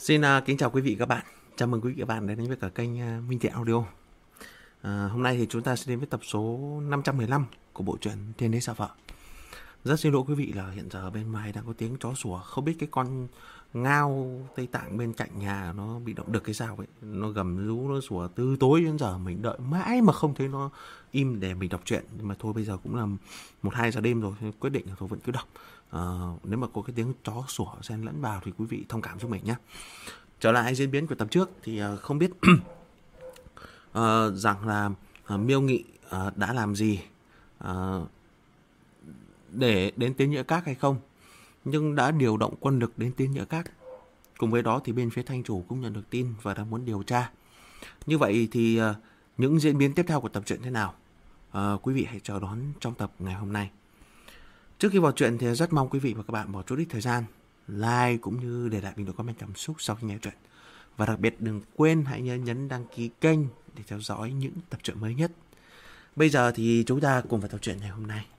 Xin kính chào quý vị các bạn. Chào mừng quý vị các bạn đến với cả kênh Minh Thiện Audio. Hôm nay thì chúng ta sẽ đến với tập số 515 của bộ truyện Thiên Đế Sợ Vợ. Rất xin lỗi quý vị là hiện giờ bên ngoài đang có tiếng chó sủa. Không biết cái con ngao Tây Tạng bên cạnh nhà nó bị động đực cái sao ấy. Nó gầm rú, nó sủa từ tối đến giờ. Mình đợi mãi mà không thấy nó im để mình đọc truyện. Nhưng mà thôi bây giờ cũng là 1-2 giờ đêm rồi, quyết định là tôi vẫn cứ đọc. Nếu mà có cái tiếng chó sủa xen lẫn vào thì quý vị thông cảm giúp mình nhé. Trở lại diễn biến của tập trước thì không biết rằng là Miêu Nghị đã làm gì để đến Tế Nhỡ Các hay không, nhưng đã điều động quân lực đến Tế Nhỡ Các. Cùng với đó thì bên phía Thanh Chủ cũng nhận được tin và đang muốn điều tra. Như vậy thì những diễn biến tiếp theo của tập truyện thế nào, quý vị hãy chờ đón trong tập ngày hôm nay. Trước khi vào truyện thì rất mong quý vị và các bạn bỏ chút ít thời gian like cũng như để lại bình luận comment cảm xúc sau khi nghe truyện. Và đặc biệt đừng quên hãy nhấn đăng ký kênh để theo dõi những tập truyện mới nhất. Bây giờ thì chúng ta cùng vào tập truyện ngày hôm nay.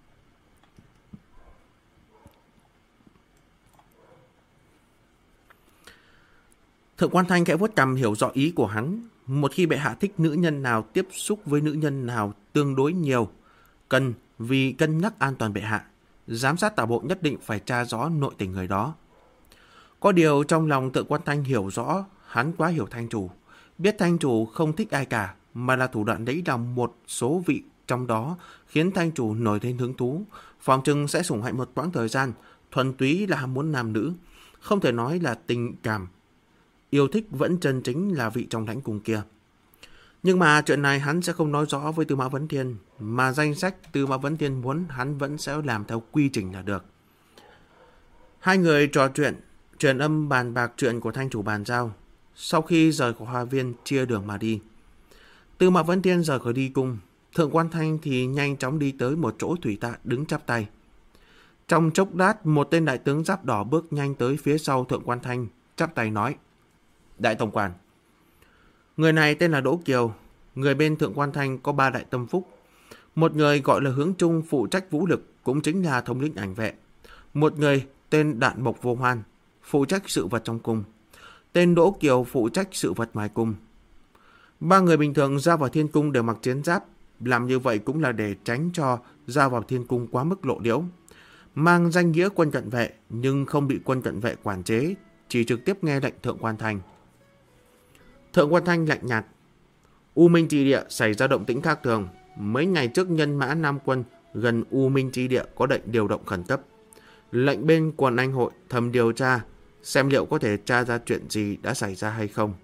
Thượng Quan Thanh khẽ vuốt cằm hiểu rõ ý của hắn. Một khi bệ hạ thích nữ nhân nào, tiếp xúc với nữ nhân nào tương đối nhiều, vì cân nhắc an toàn bệ hạ, giám sát tả bộ nhất định phải tra rõ nội tình người đó. Có điều trong lòng Thượng Quan Thanh hiểu rõ, hắn quá hiểu Thanh Chủ, biết Thanh Chủ không thích ai cả, mà là thủ đoạn lấy lòng một số vị trong đó khiến Thanh Chủ nổi lên hứng thú, phòng chừng sẽ sủng hạnh một quãng thời gian, thuần túy là ham muốn nam nữ, không thể nói là tình cảm. Yêu thích vẫn chân chính là vị trong lãnh cung kia. Nhưng mà chuyện này hắn sẽ không nói rõ với Tư Mã Vấn Thiên, mà danh sách Tư Mã Vấn Thiên muốn hắn vẫn sẽ làm theo quy trình là được. Hai người trò chuyện, truyền âm bàn bạc chuyện của Thanh Chủ bàn giao. Sau khi rời khỏi hoa viên chia đường mà đi, Tư Mã Vấn Thiên rời khỏi đi cung, Thượng Quan Thanh thì nhanh chóng đi tới một chỗ Thủy Tạ đứng chắp tay. Trong chốc lát, một tên đại tướng giáp đỏ bước nhanh tới phía sau Thượng Quan Thanh, chắp tay nói: Đại tổng quản. Người này tên là Đỗ Kiều. Người bên Thượng Quan Thanh có 3 đại tâm phúc. Một người gọi là Hướng Trung, phụ trách vũ lực, cũng chính là thống lĩnh ảnh vệ. Một người tên Đạn Mộc Vô Hoan, phụ trách sự vật trong cung. Tên Đỗ Kiều phụ trách sự vật ngoài cung. 3 người bình thường ra vào thiên cung đều mặc chiến giáp. Làm như vậy cũng là để tránh cho ra vào thiên cung quá mức lộ liễu. Mang danh nghĩa quân cận vệ nhưng không bị quân cận vệ quản chế, chỉ trực tiếp nghe lệnh Thượng Quan Thanh. Thượng Quan Thanh lạnh nhạt: U Minh Chi Địa xảy ra động tĩnh khác thường. Mấy ngày trước nhân mã Nam quân gần U Minh Chi Địa có lệnh điều động khẩn cấp. Lệnh bên Quần Anh Hội thầm điều tra, xem liệu có thể tra ra chuyện gì đã xảy ra hay không.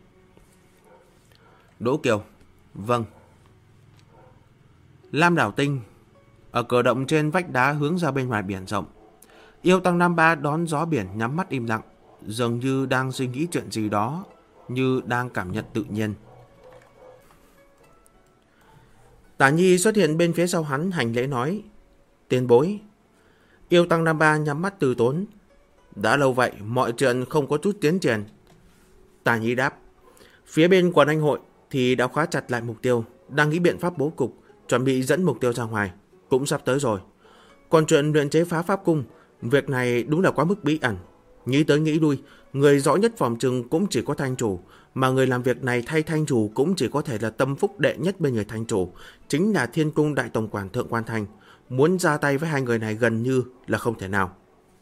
Đỗ Kiều: Vâng. Lam Đảo Tinh, ở cửa động trên vách đá hướng ra bên ngoài biển rộng. Yêu Tăng Nam Ba đón gió biển nhắm mắt im lặng, dường như đang suy nghĩ chuyện gì đó, như đang cảm nhận tự nhiên. Tả Nhi xuất hiện bên phía sau hắn, hành lễ nói: Tiền bối. Yêu Tăng Nam Ba nhắm mắt từ tốn: Đã lâu vậy, mọi chuyện không có chút tiến triển. Tả Nhi đáp: Phía bên Quần Anh Hội thì đã khóa chặt lại mục tiêu, đang nghĩ biện pháp bố cục, chuẩn bị dẫn mục tiêu ra ngoài, cũng sắp tới rồi. Còn chuyện luyện chế phá pháp cung, việc này đúng là quá mức bí ẩn. Nghĩ tới nghĩ lui, người rõ nhất phòng trừng cũng chỉ có Thanh Chủ, mà người làm việc này thay Thanh Chủ cũng chỉ có thể là tâm phúc đệ nhất bên người Thanh Chủ, chính là Thiên Cung Đại Tổng quản Thượng Quan Thanh. Muốn ra tay với hai người này gần như là không thể nào.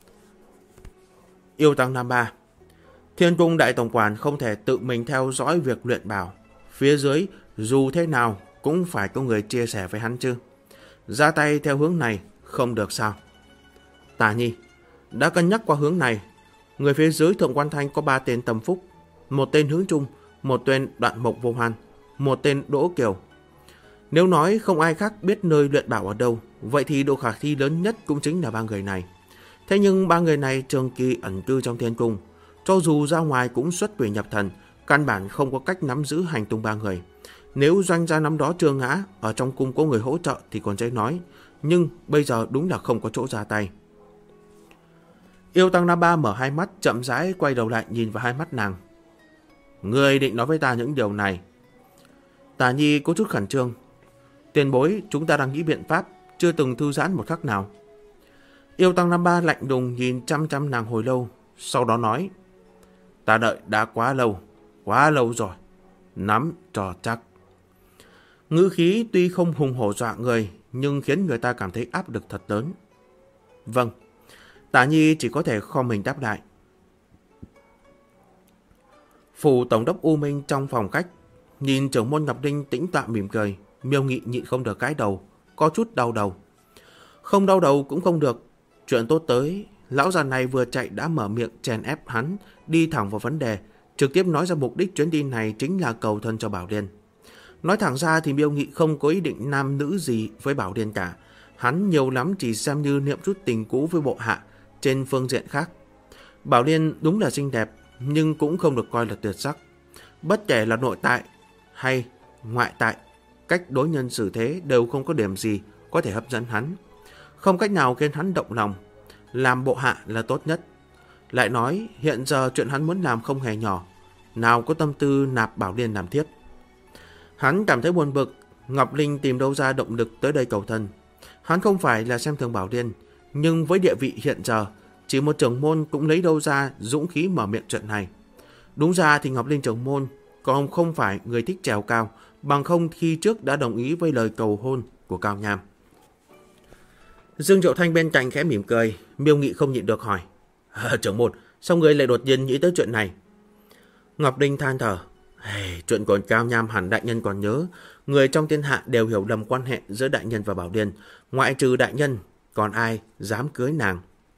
Yêu Tăng Nam Ba: Thiên Cung Đại Tổng quản không thể tự mình theo dõi việc luyện bảo. Phía dưới dù thế nào cũng phải có người chia sẻ với hắn chứ. Ra tay theo hướng này không được sao? Tả Nhi: Đã cân nhắc qua hướng này. Người phía dưới Thượng Quan Thanh có 3 tên tâm phúc. Một tên Hướng Trung, một tên Đoạn Mộc Vô Hoan, một tên Đỗ Kiều. Nếu nói không ai khác biết nơi luyện bảo ở đâu, vậy thì độ khả thi lớn nhất cũng chính là 3 người này. Thế nhưng 3 người này trường kỳ ẩn cư trong thiên cung, cho dù ra ngoài cũng xuất quỷ nhập thần, căn bản không có cách nắm giữ hành tung 3 người. Nếu doanh gia năm đó chưa ngã, ở trong cung có người hỗ trợ thì còn dễ nói, nhưng bây giờ đúng là không có chỗ ra tay. Yêu Tăng Nam Ba mở hai mắt, chậm rãi quay đầu lại nhìn vào hai mắt nàng. Người định nói với ta những điều này? Tả Nhi có chút khẩn trương. Tiền bối, chúng ta đang nghĩ biện pháp, chưa từng thư giãn một khắc nào. Yêu Tăng Nam Ba lạnh lùng nhìn chăm chăm nàng hồi lâu, sau đó nói: Ta đợi đã quá lâu rồi. Nắm cho chắc. Ngữ khí tuy không hùng hổ dọa người, nhưng khiến người ta cảm thấy áp lực thật lớn. Vâng. Tả Nhi chỉ có thể khom mình đáp lại. Phủ tổng đốc U Minh trong phòng khách, nhìn trưởng môn Ngọc Linh tĩnh tọa mỉm cười, Miêu Nghị nhịn không được gãi đầu, có chút đau đầu. Không đau đầu cũng không được, chuyện tốt tới, lão già này vừa chạy đã mở miệng chèn ép hắn, đi thẳng vào vấn đề, trực tiếp nói ra mục đích chuyến đi này chính là cầu thân cho Bảo Liên. Nói thẳng ra thì Miêu Nghị không có ý định nam nữ gì với Bảo Liên cả, hắn nhiều lắm chỉ xem như niệm chút tình cũ với bộ hạ. Trên phương diện khác, Bảo Liên đúng là xinh đẹp, nhưng cũng không được coi là tuyệt sắc. Bất kể là nội tại hay ngoại tại, cách đối nhân xử thế đều không có điểm gì có thể hấp dẫn hắn, không cách nào khiến hắn động lòng. Làm bộ hạ là tốt nhất. Lại nói hiện giờ chuyện hắn muốn làm không hề nhỏ, nào có tâm tư nạp Bảo Liên làm thiếp. Hắn cảm thấy buồn bực, Ngọc Linh tìm đâu ra động lực tới đây cầu thân. Hắn không phải là xem thường Bảo Liên, nhưng với địa vị hiện giờ, chỉ một trưởng môn cũng lấy đâu ra dũng khí mở miệng chuyện này. Đúng ra thì Ngọc Linh trưởng môn còn không phải người thích trèo cao, bằng không khi trước đã đồng ý với lời cầu hôn của Cao Nham. Dương Triệu Thanh bên cạnh khẽ mỉm cười, Miêu Nghị không nhịn được hỏi: trưởng môn, sao người lại đột nhiên nghĩ tới chuyện này? Ngọc Linh than thở: chuyện còn Cao Nham hẳn đại nhân còn nhớ, người trong thiên hạ đều hiểu lầm quan hệ giữa đại nhân và Bảo Liên, ngoại trừ đại nhân, còn ai dám cưới nàng?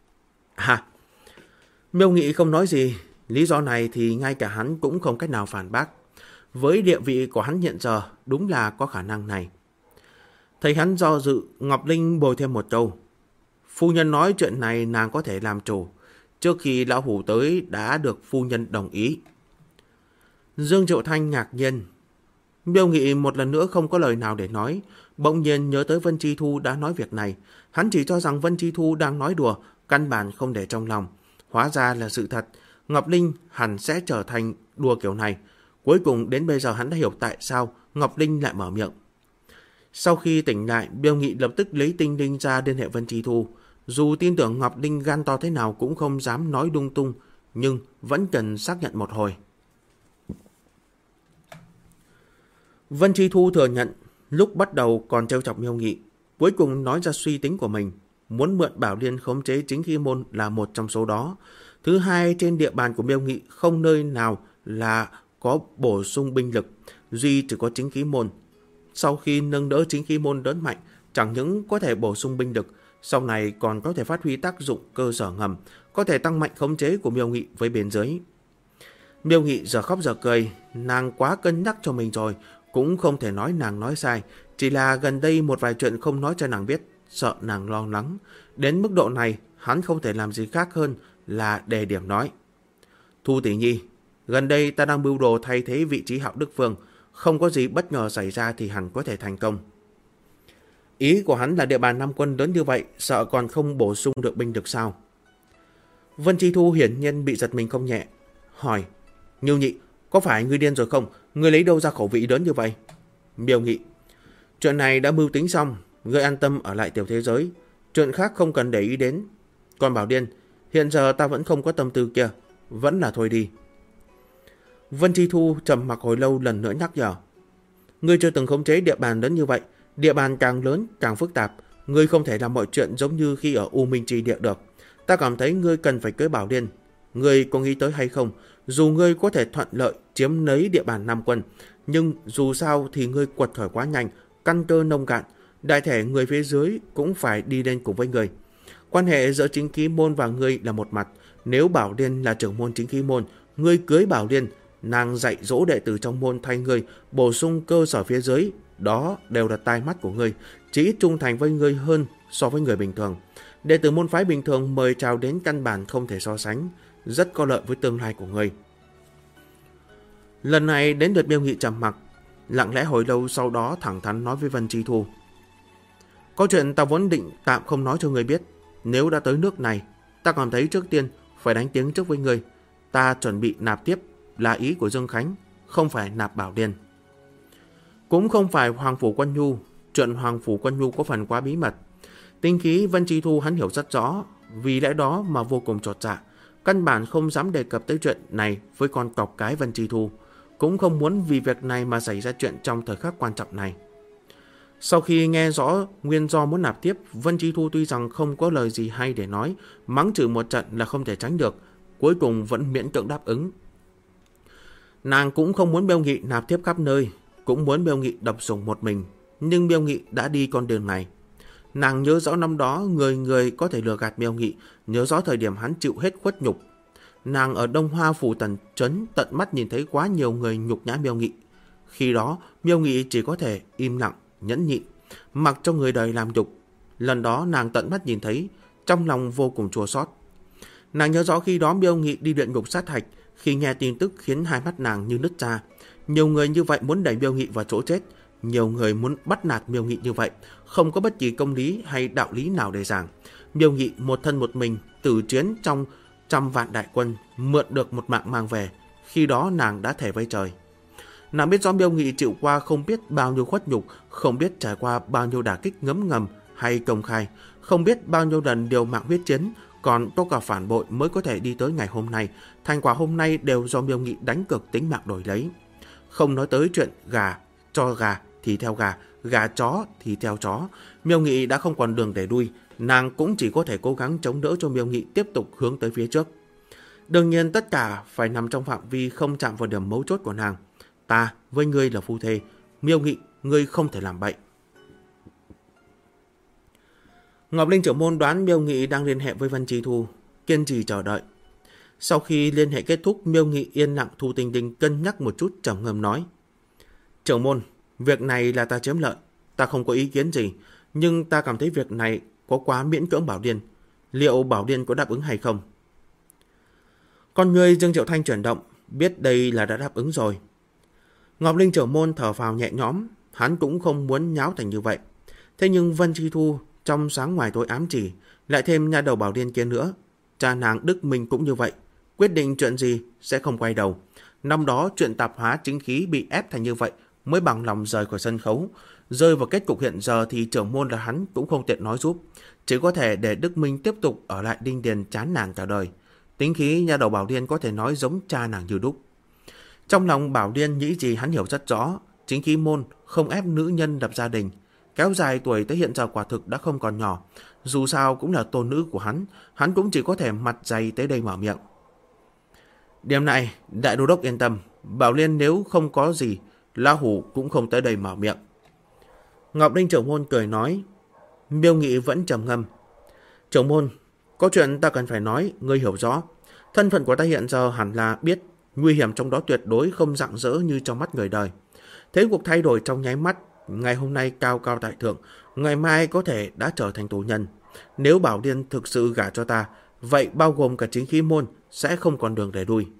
Miêu Nghị không nói gì, lý do này thì ngay cả hắn cũng không cách nào phản bác. Với địa vị của hắn hiện giờ, đúng là có khả năng này. Thấy hắn do dự, Ngọc Linh bồi thêm một câu: phu nhân nói chuyện này nàng có thể làm chủ, trước khi lão hủ tới đã được phu nhân đồng ý. Dương Triệu Thanh ngạc nhiên. Miêu Nghị một lần nữa không có lời nào để nói, bỗng nhiên nhớ tới Vân Chi Thu đã nói việc này. Hắn chỉ cho rằng Vân Chi Thu đang nói đùa, căn bản không để trong lòng. Hóa ra là sự thật, Ngọc Linh hẳn sẽ trở thành đùa kiểu này. Cuối cùng đến bây giờ hắn đã hiểu tại sao Ngọc Linh lại mở miệng. Sau khi tỉnh lại, Miêu Nghị lập tức lấy tinh linh ra liên hệ Vân Chi Thu. Dù tin tưởng Ngọc Linh gan to thế nào cũng không dám nói lung tung, nhưng vẫn cần xác nhận một hồi. Vân Chi Thu thừa nhận lúc bắt đầu còn trêu chọc Miêu Nghị, cuối cùng nói ra suy tính của mình, muốn mượn Bảo Liên khống chế chính khí môn là một trong số đó. Thứ hai, trên địa bàn của Miêu Nghị không nơi nào là có bổ sung binh lực, duy chỉ có chính khí môn. Sau khi nâng đỡ chính khí môn lớn mạnh, chẳng những có thể bổ sung binh lực, sau này còn có thể phát huy tác dụng cơ sở ngầm, có thể tăng mạnh khống chế của Miêu Nghị với bên dưới. Miêu Nghị giờ khóc giờ cười, nàng quá cân nhắc cho mình rồi, cũng không thể nói nàng nói sai, chỉ là gần đây một vài chuyện không nói cho nàng biết, sợ nàng lo lắng. Đến mức độ này, hắn không thể làm gì khác hơn là đề điểm nói: Thu tỷ nhi, gần đây ta đang mưu đồ thay thế vị trí Hạo Đức Vương, không có gì bất ngờ xảy ra thì hẳn có thể thành công. Ý của hắn là địa bàn Nam quân lớn như vậy, sợ còn không bổ sung được binh lực sao? Vân Chi Thu hiển nhiên bị giật mình không nhẹ, hỏi: Miêu Nhị, có phải ngươi điên rồi không? Ngươi lấy đâu ra khẩu vị lớn như vậy? Miêu Nghị: chuyện này đã mưu tính xong, ngươi an tâm ở lại tiểu thế giới, chuyện khác không cần để ý đến. Còn Bảo Liên, hiện giờ ta vẫn không có tâm tư kia, vẫn là thôi đi. Vân Chi Thu trầm mặc hồi lâu lần nữa nhắc nhở: ngươi chưa từng khống chế địa bàn lớn như vậy, địa bàn càng lớn càng phức tạp, ngươi không thể làm mọi chuyện giống như khi ở U Minh Trì Địa được. Ta cảm thấy ngươi cần phải cưới Bảo Liên. Ngươi có nghĩ tới hay không, dù ngươi có thể thuận lợi chiếm lấy địa bàn Nam quân, nhưng dù sao thì ngươi quật khởi quá nhanh, căn cơ nông cạn, đại thể người phía dưới cũng phải đi lên cùng với ngươi. Quan hệ giữa chính khí môn và ngươi là một mặt, nếu Bảo Liên là trưởng môn chính khí môn, ngươi cưới Bảo Liên, nàng dạy dỗ đệ tử trong môn thay ngươi, bổ sung cơ sở phía dưới, đó đều là tai mắt của ngươi, chỉ ít trung thành với ngươi hơn so với người bình thường. Đệ tử môn phái bình thường mời chào đến căn bản không thể so sánh, rất có lợi với tương lai của ngươi. Lần này đến lượt Miêu Nghị trầm mặc, lặng lẽ hồi lâu, sau đó thẳng thắn nói với Vân Chi Thu: có chuyện ta vốn định tạm không nói cho ngươi biết, nếu đã tới nước này, ta cảm thấy trước tiên phải đánh tiếng trước với ngươi. Ta chuẩn bị nạp tiếp là ý của Dương Khánh, không phải nạp Bảo Liên. Cũng không phải Hoàng Phủ Quân Nhu, chuyện Hoàng Phủ Quân Nhu có phần quá bí mật. Tinh khí Vân Chi Thu hắn hiểu rất rõ, vì lẽ đó mà vô cùng chột dạ. căn bản không dám đề cập tới chuyện này với con cọp cái Vân Chi Thu, cũng không muốn vì việc này mà xảy ra chuyện trong thời khắc quan trọng này. Sau khi nghe rõ nguyên do muốn nạp tiếp, Vân Chi Thu tuy rằng không có lời gì hay để nói, mắng chửi một trận là không thể tránh được, cuối cùng vẫn miễn cưỡng đáp ứng. Nàng cũng không muốn Miêu Nghị nạp tiếp khắp nơi, cũng muốn Miêu Nghị độc sủng một mình, nhưng Miêu Nghị đã đi con đường này. Nàng nhớ rõ năm đó người người có thể lừa gạt Miêu Nghị, nhớ rõ thời điểm hắn chịu hết khuất nhục. Nàng ở Đông Hoa Phủ Tần Trấn tận mắt nhìn thấy quá nhiều người nhục nhã Miêu Nghị. Khi đó Miêu Nghị chỉ có thể im lặng, nhẫn nhịn, mặc cho người đời làm nhục. Lần đó nàng tận mắt nhìn thấy, trong lòng vô cùng chua xót. Nàng nhớ rõ khi đó Miêu Nghị đi luyện ngục sát hạch, khi nghe tin tức khiến hai mắt nàng như nứt ra. Nhiều người như vậy muốn đẩy Miêu Nghị vào chỗ chết, nhiều người muốn bắt nạt Miêu Nghị như vậy, không có bất kỳ công lý hay đạo lý nào để giảng. Miêu Nghị một thân một mình tử chiến trong trăm vạn đại quân, mượn được một mạng mang về. Khi đó nàng đã thề với trời. Nàng biết rõ Miêu Nghị chịu qua không biết bao nhiêu khuất nhục, không biết trải qua bao nhiêu đả kích ngấm ngầm hay công khai, không biết bao nhiêu lần điều mạng huyết chiến, còn có cả phản bội mới có thể đi tới ngày hôm nay. Thành quả hôm nay đều do Miêu Nghị đánh cược tính mạng đổi lấy. Không nói tới chuyện gà cho gà thì theo gà, gà chó thì theo chó. Miêu Nghị đã không còn đường để đuôi, nàng cũng chỉ có thể cố gắng chống đỡ cho Miêu Nghị tiếp tục hướng tới phía trước. Đương nhiên tất cả phải nằm trong phạm vi không chạm vào điểm mấu chốt của nàng. Ta với ngươi là phu thê, Miêu Nghị, ngươi không thể làm bậy. Ngọc Linh trưởng môn đoán Miêu Nghị đang liên hệ với Vân Chi Thu, kiên trì chờ đợi. Sau khi liên hệ kết thúc, Miêu Nghị yên lặng thu tình đình cân nhắc một chút, trầm ngâm nói: Trưởng môn, việc này là ta chiếm lợi, ta không có ý kiến gì, nhưng ta cảm thấy việc này có quá miễn cưỡng Bảo Điên. Liệu Bảo Điên có đáp ứng hay không? Con người Dương Triệu Thanh chuyển động, biết đây là đã đáp ứng rồi. Ngọc Linh trưởng môn thở phào nhẹ nhõm, hắn cũng không muốn nháo thành như vậy. Thế nhưng Vân Chi Thu trong sáng ngoài tối ám chỉ, lại thêm nha đầu Bảo Điên kia nữa. Cha nàng Đức Minh cũng như vậy, quyết định chuyện gì sẽ không quay đầu. Năm đó chuyện tạp hóa chính khí bị ép thành như vậy mới bằng lòng rời khỏi sân khấu. Rơi vào kết cục hiện giờ thì trưởng môn là hắn cũng không tiện nói giúp, chỉ có thể để Đức Minh tiếp tục ở lại Đinh Điền chán nản cả đời. Tính khí nha đầu Bảo Điên có thể nói giống cha nàng như đúc. Trong lòng Bảo Điên nghĩ gì hắn hiểu rất rõ, chính khí môn không ép nữ nhân lập gia đình. Kéo dài tuổi tới hiện giờ quả thực đã không còn nhỏ, dù sao cũng là tôn nữ của hắn cũng chỉ có thể mặt dày tới đây mở miệng. Điểm này, đại đô đốc yên tâm, Bảo Liên nếu không có gì, La Hủ cũng không tới đây mở miệng. Ngọc Linh trưởng môn cười nói. Miêu Nghị vẫn trầm ngâm. Trưởng môn, có chuyện ta cần phải nói, ngươi hiểu rõ. Thân phận của ta hiện giờ hẳn là biết, nguy hiểm trong đó tuyệt đối không rạng rỡ như trong mắt người đời. Thế cuộc thay đổi trong nháy mắt, ngày hôm nay cao cao tại thượng, ngày mai có thể đã trở thành tù nhân. Nếu Bảo Điên thực sự gả cho ta, vậy bao gồm cả chính khí môn sẽ không còn đường để đuôi.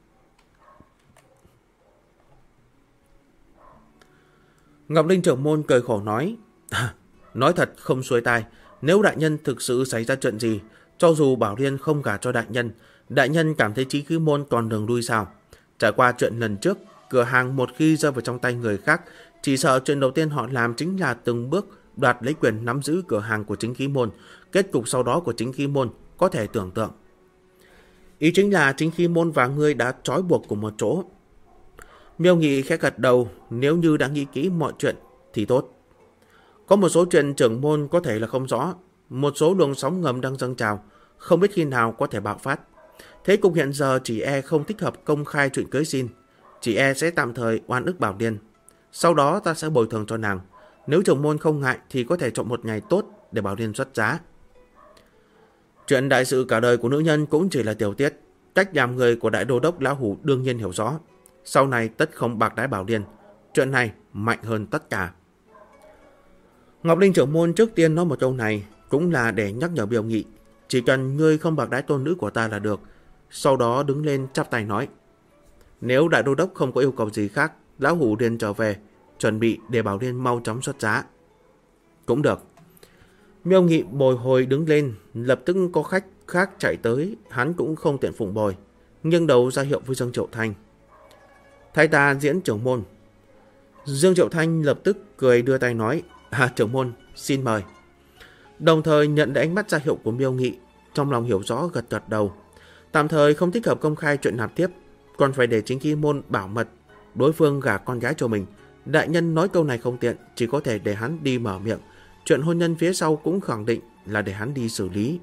Ngọc Linh trưởng môn cười khổ nói. Nói thật không xuôi tai, nếu đại nhân thực sự xảy ra chuyện gì, cho dù Bảo Điên không gả cho đại nhân cảm thấy chính khí môn còn đường đuôi sao? Trải qua chuyện lần trước, cửa hàng một khi rơi vào trong tay người khác, chỉ sợ chuyện đầu tiên họ làm chính là từng bước đoạt lấy quyền nắm giữ cửa hàng của chính khí môn. Kết cục sau đó của chính khí môn có thể tưởng tượng. Ý chính là chính khí môn và ngươi đã trói buộc cùng một chỗ. Miêu Nghị khẽ gật đầu, nếu như đã nghĩ kỹ mọi chuyện thì tốt. Có một số chuyện trưởng môn có thể là không rõ, một số luồng sóng ngầm đang dâng trào, không biết khi nào có thể bạo phát. Thế cục hiện giờ chỉ e không thích hợp công khai chuyện cưới xin, chỉ e sẽ tạm thời oan ức Bảo Điên. Sau đó ta sẽ bồi thường cho nàng. Nếu trưởng môn không ngại thì có thể chọn một ngày tốt để Bảo Điên xuất giá. Chuyện đại sự cả đời của nữ nhân cũng chỉ là tiểu tiết. Cách làm người của đại đô đốc Lão Hủ đương nhiên hiểu rõ. Sau này tất không bạc đái Bảo Điên. Chuyện này mạnh hơn tất cả. Ngọc Linh trưởng môn trước tiên nói một câu này cũng là để nhắc nhở Miêu Nghị. Chỉ cần ngươi không bạc đái tôn nữ của ta là được. Sau đó đứng lên chắp tay nói. Nếu đại đô đốc không có yêu cầu gì khác, Lão Hủ liền trở về, chuẩn bị để Bảo Điên mau chóng xuất giá. Cũng được. Miêu Nghị bồi hồi đứng lên, lập tức có khách khác chạy tới, hắn cũng không tiện phụng bồi, nghiêng đầu ra hiệu với Dương Triệu Thanh. Thay ta diễn trưởng môn. Dương Triệu Thanh lập tức cười đưa tay nói, trưởng môn, xin mời. Đồng thời nhận lấy ánh mắt ra hiệu của Miêu Nghị, trong lòng hiểu rõ gật gật đầu. Tạm thời không thích hợp công khai chuyện nạp tiếp, còn phải để chính Kỳ Môn bảo mật đối phương gả con gái cho mình. Đại nhân nói câu này không tiện, chỉ có thể để hắn đi mở miệng. Chuyện hôn nhân phía sau cũng khẳng định là để hắn đi xử lý.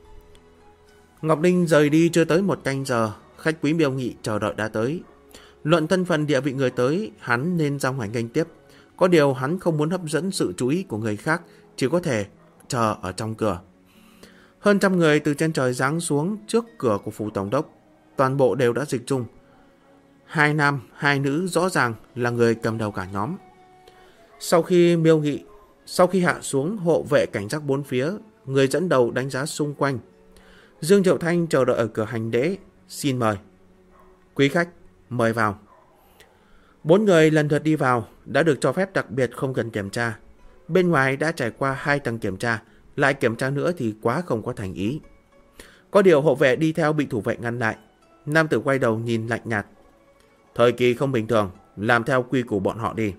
Ngọc Ninh rời đi chưa tới 1 canh giờ, khách quý Miêu Nghị chờ đợi đã tới. Luận thân phận địa vị người tới, hắn nên ra ngoài nghênh tiếp. Có điều hắn không muốn hấp dẫn sự chú ý của người khác, chỉ có thể chờ ở trong cửa. Hơn trăm người từ trên trời giáng xuống trước cửa của phủ tổng đốc, toàn bộ đều đã dịch dung. 2 nam, 2 nữ rõ ràng là người cầm đầu cả nhóm. Sau khi hạ xuống, hộ vệ cảnh giác bốn phía, người dẫn đầu đánh giá xung quanh. Dương Triệu Thanh chờ đợi ở cửa hành lễ, xin mời. Quý khách, mời vào. 4 người lần lượt đi vào, đã được cho phép đặc biệt không cần kiểm tra. Bên ngoài đã trải qua 2 tầng kiểm tra, lại kiểm tra nữa thì quá không có thành ý. Có điều hộ vệ đi theo bị thủ vệ ngăn lại. Nam tử quay đầu nhìn lạnh nhạt. Thời kỳ không bình thường, làm theo quy củ bọn họ đi.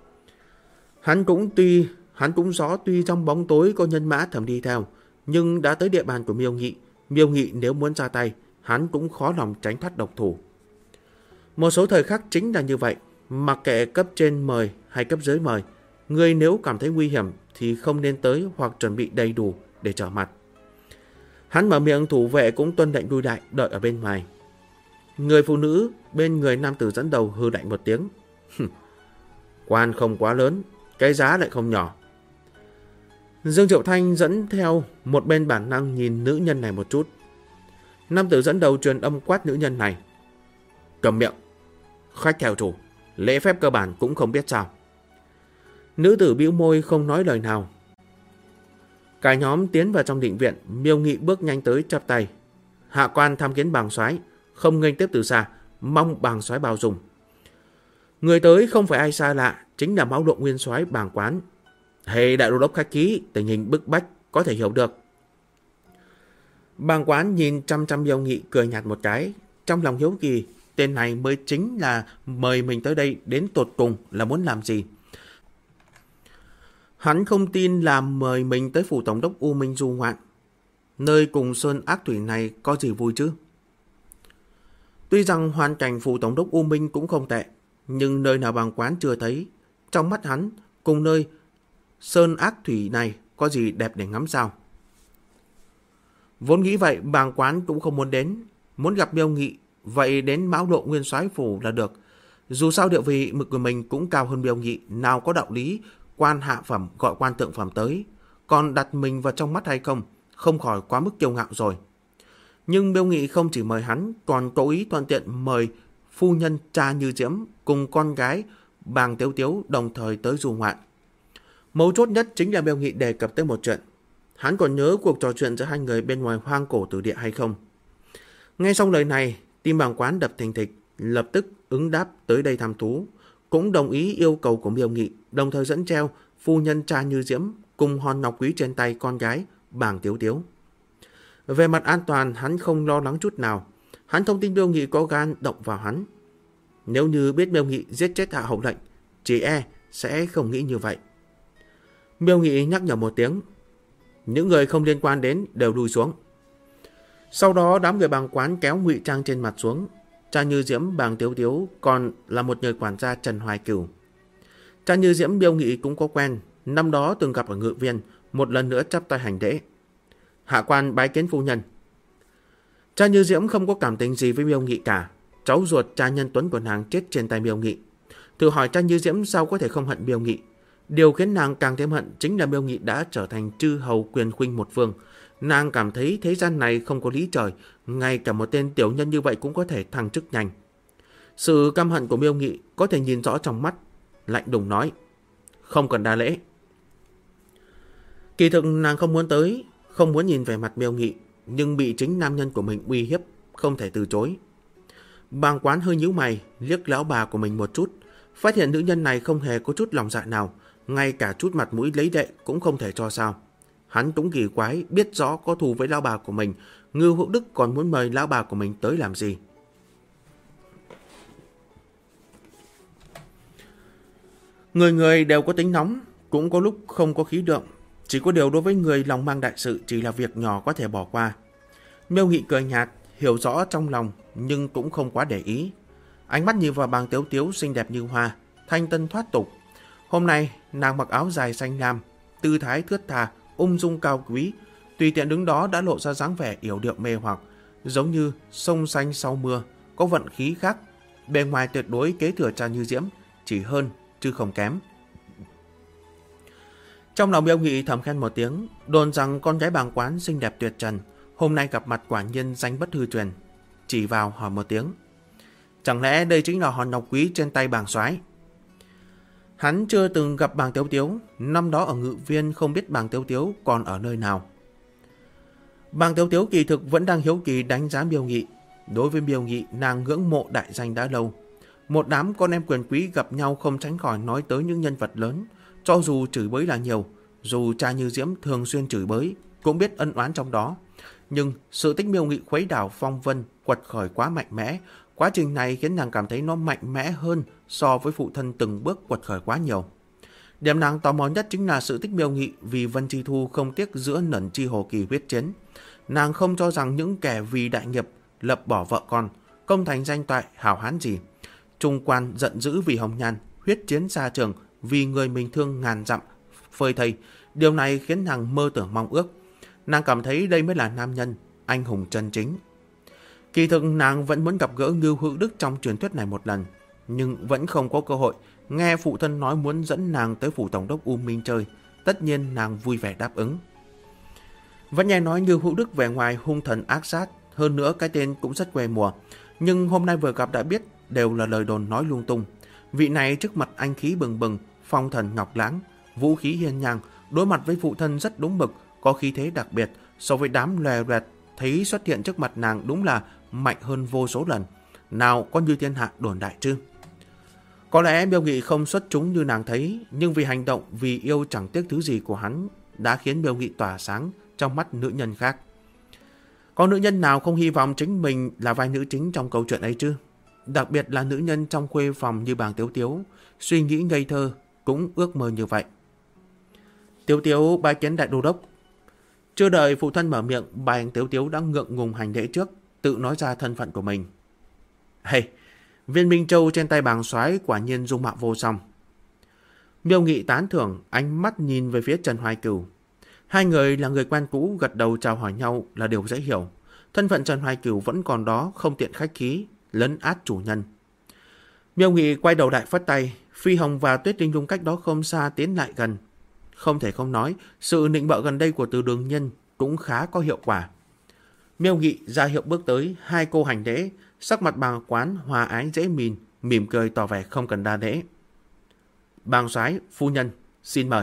Hắn cũng rõ tuy trong bóng tối có nhân mã thầm đi theo, nhưng đã tới địa bàn của Miêu Nghị. Miêu Nghị nếu muốn ra tay, hắn cũng khó lòng tránh thoát độc thủ. Một số thời khắc chính là như vậy, mặc kệ cấp trên mời hay cấp dưới mời, người nếu cảm thấy nguy hiểm thì không nên tới hoặc chuẩn bị đầy đủ để trở mặt. Hắn mở miệng, thủ vệ cũng tuân lệnh lui lại, đợi ở bên ngoài. Người phụ nữ bên người nam tử dẫn đầu hừ lạnh một tiếng. Quan không quá lớn, cái giá lại không nhỏ. Dương Triệu Thanh dẫn theo một bên bản năng nhìn nữ nhân này một chút. Nam tử dẫn đầu truyền âm quát nữ nhân này. Cầm miệng, khách theo chủ, lễ phép cơ bản cũng không biết sao. Nữ tử bĩu môi không nói lời nào. Cả nhóm tiến vào trong định viện. Miêu Nghị bước nhanh tới chắp tay. Hạ quan tham kiến bàng soái, không nghênh tiếp từ xa, mong bàng soái bao dung. Người tới không phải ai xa lạ, chính là Mão Lộ nguyên soái Bàng Quán. Hệ đại đô đốc khách khí, tình hình bức bách có thể hiểu được. Bàng Quán nhìn chăm chăm Miêu Nghị, cười nhạt một cái, trong lòng hiếu kỳ, tên này mới chính là mời mình tới đây đến tột cùng là muốn làm gì. Hắn không tin là mời mình tới phủ tổng đốc U Minh du ngoạn. Nơi cùng sơn ác thủy này có gì vui chứ? Tuy rằng hoàn cảnh phủ tổng đốc U Minh cũng không tệ, nhưng nơi nào Bàng Quán chưa thấy, trong mắt hắn cùng nơi sơn ác thủy này có gì đẹp để ngắm sao? Vốn nghĩ vậy, Bàng Quán cũng không muốn đến, muốn gặp Miêu Nghị, vậy đến Mão Lộ nguyên soái phủ là được. Dù sao địa vị mực của mình cũng cao hơn Miêu Nghị, nào có đạo lý quan hạ phẩm gọi quan thượng phẩm tới, còn đặt mình vào trong mắt hay không khỏi quá mức kiêu ngạo rồi. Nhưng Miêu Nghị không chỉ mời hắn, còn cố ý thuận tiện mời phu nhân cha Như Diễm cùng con gái Bàng Tiếu Tiếu đồng thời tới du ngoạn. Mấu chốt nhất chính là Miêu Nghị đề cập tới một chuyện. Hắn còn nhớ cuộc trò chuyện giữa hai người bên ngoài hoang cổ tử địa hay không? Nghe xong lời này, tim Bàng Quán đập thình thịch, lập tức ứng đáp tới đây thăm thú, cũng đồng ý yêu cầu của Miêu Nghị, đồng thời dẫn treo phu nhân cha Như Diễm cùng hòn ngọc quý trên tay con gái Bàng Tiếu Tiếu. Về mặt an toàn, hắn không lo lắng chút nào. Hắn thông tin Miêu Nghị có gan động vào hắn. Nếu như biết Miêu Nghị giết chết Hạ Hậu Lệnh, chỉ sẽ không nghĩ như vậy. Miêu Nghị nhắc nhở một tiếng. Những người không liên quan đến đều lui xuống. Sau đó đám người Bàng Quán kéo ngụy trang trên mặt xuống. Cha Như Diễm, Bàng Tiếu Tiếu còn là một người quản gia Trần Hoài Cửu. Cha Như Diễm Miêu Nghị cũng có quen, năm đó từng gặp ở Ngự Viên, một lần nữa chắp tay hành lễ. Hạ quan bái kiến phu nhân. Cha Như Diễm không có cảm tình gì với Miêu Nghị cả. Cháu ruột cha Nhân Tuấn của nàng chết trên tay Miêu Nghị. Thử hỏi cha Như Diễm sao có thể không hận Miêu Nghị. Điều khiến nàng càng thêm hận chính là Miêu Nghị đã trở thành chư hầu quyền khuynh một phương. Nàng cảm thấy thế gian này không có lý trời, ngay cả một tên tiểu nhân như vậy cũng có thể thăng chức nhanh. Sự căm hận của Miêu Nghị có thể nhìn rõ trong mắt, lạnh lùng nói. Không cần đa lễ. Kỳ thực nàng không muốn tới, không muốn nhìn về mặt Miêu Nghị, nhưng bị chính nam nhân của mình uy hiếp, không thể từ chối. Bàng Quán hơi nhíu mày, liếc lão bà của mình một chút, phát hiện nữ nhân này không hề có chút lòng dạ nào, ngay cả chút mặt mũi lấy lệ cũng không thể cho sao. Hắn cũng kỳ quái, biết rõ có thù với lão bà của mình, Ngưu Hữu Đức còn muốn mời lão bà của mình tới làm gì. Người người đều có tính nóng, cũng có lúc không có khí lượng. Chỉ có điều đối với người lòng mang đại sự chỉ là việc nhỏ có thể bỏ qua. Miêu Nghị cười nhạt, hiểu rõ trong lòng nhưng cũng không quá để ý. Ánh mắt nhìn vào Bàng Tiếu Tiếu xinh đẹp như hoa, thanh tân thoát tục. Hôm nay nàng mặc áo dài xanh lam, tư thái thướt tha, ung dung cao quý, tùy tiện đứng đó đã lộ ra dáng vẻ yểu điệu mê hoặc, giống như sông xanh sau mưa, có vận khí khác. Bề ngoài tuyệt đối kế thừa Cha Như Diễm, chỉ hơn chứ không kém. Trong lòng Miêu Nghị thầm khen một tiếng, đồn rằng con gái Bàng Quán xinh đẹp tuyệt trần, hôm nay gặp mặt quả nhiên danh bất hư truyền. Chỉ vào hỏi một tiếng, chẳng lẽ đây chính là hòn ngọc quý trên tay Bàng soái? Hắn chưa từng gặp Bàng Tiếu Tiếu, năm đó ở Ngự Viên không biết Bàng Tiếu Tiếu còn ở nơi nào. Bàng Tiếu Tiếu kỳ thực vẫn đang hiếu kỳ đánh giá Miêu Nghị. Đối với Miêu Nghị, nàng ngưỡng mộ đại danh đã lâu. Một đám con em quyền quý gặp nhau không tránh khỏi nói tới những nhân vật lớn, cho dù chửi bới là nhiều, dù Cha Như Diễm thường xuyên chửi bới, cũng biết ân oán trong đó. Nhưng sự tích Miêu Nghị khuấy đảo phong vân, quật khởi quá mạnh mẽ. Quá trình này khiến nàng cảm thấy nó mạnh mẽ hơn so với phụ thân từng bước quật khởi quá nhiều. Điểm nàng tò mò nhất chính là sự tích Miêu Nghị vì Vân Chi Thu không tiếc giữa Nẩn Chi Hồ Kỳ huyết chiến. Nàng không cho rằng những kẻ vì đại nghiệp lập bỏ vợ con, công thành danh toại hào hán gì. Trung quan giận dữ vì hồng nhan, huyết chiến xa trường vì người mình thương ngàn dặm phơi thây. Điều này khiến nàng mơ tưởng mong ước. Nàng cảm thấy đây mới là nam nhân, anh hùng chân chính. Kỳ thực nàng vẫn muốn gặp gỡ Ngưu Hữu Đức trong truyền thuyết này một lần, nhưng vẫn không có cơ hội. Nghe phụ thân nói muốn dẫn nàng tới phủ tổng đốc U Minh chơi, tất nhiên nàng vui vẻ đáp ứng. Vẫn nghe nói Ngưu Hữu Đức vẻ ngoài hung thần ác sát, hơn nữa cái tên cũng rất quê mùa, nhưng hôm nay vừa gặp đã biết đều là lời đồn nói lung tung. Vị này trước mặt anh khí bừng bừng, phong thần ngọc lãng, vũ khí hiên ngang, đối mặt với phụ thân rất đúng mực, có khí thế đặc biệt, so với đám lòe loẹt thấy xuất hiện trước mặt nàng đúng là mạnh hơn vô số lần. Nào có như thiên hạ đồn đại chứ? Có lẽ Miêu Nghị không xuất chúng như nàng thấy, nhưng vì hành động, vì yêu chẳng tiếc thứ gì của hắn đã khiến Miêu Nghị tỏa sáng trong mắt nữ nhân khác. Có nữ nhân nào không hy vọng chính mình là vai nữ chính trong câu chuyện ấy chứ? Đặc biệt là nữ nhân trong khuê phòng như Bàng Tiếu Tiếu, suy nghĩ ngây thơ, cũng ước mơ như vậy. Tiếu Tiếu bái kiến đại đô đốc. Chưa đợi phụ thân mở miệng, Bàng Tiếu Tiếu đã ngượng ngùng hành lễ trước, tự nói ra thân phận của mình. Hey, viên Minh Châu trên tay Bàng soái quả nhiên dung mạo vô song. Miêu Nghị tán thưởng, ánh mắt nhìn về phía Trần Hoài Cửu. Hai người là người quen cũ, gật đầu chào hỏi nhau là điều dễ hiểu. Thân phận Trần Hoài Cửu vẫn còn đó, không tiện khách khí, lấn át chủ nhân. Miêu Nghị quay đầu đại phất tay, Phi Hồng và Tuyết Linh Lung cách đó không xa tiến lại gần. Không thể không nói, sự nịnh bợ gần đây của Từ Đường Nhân cũng khá có hiệu quả. Miêu Nghị ra hiệu bước tới, hai cô hành lễ, sắc mặt Bàng Quán hòa ái dễ mìn, mỉm cười tỏ vẻ không cần đa lễ. Bàng soái, phu nhân, xin mời.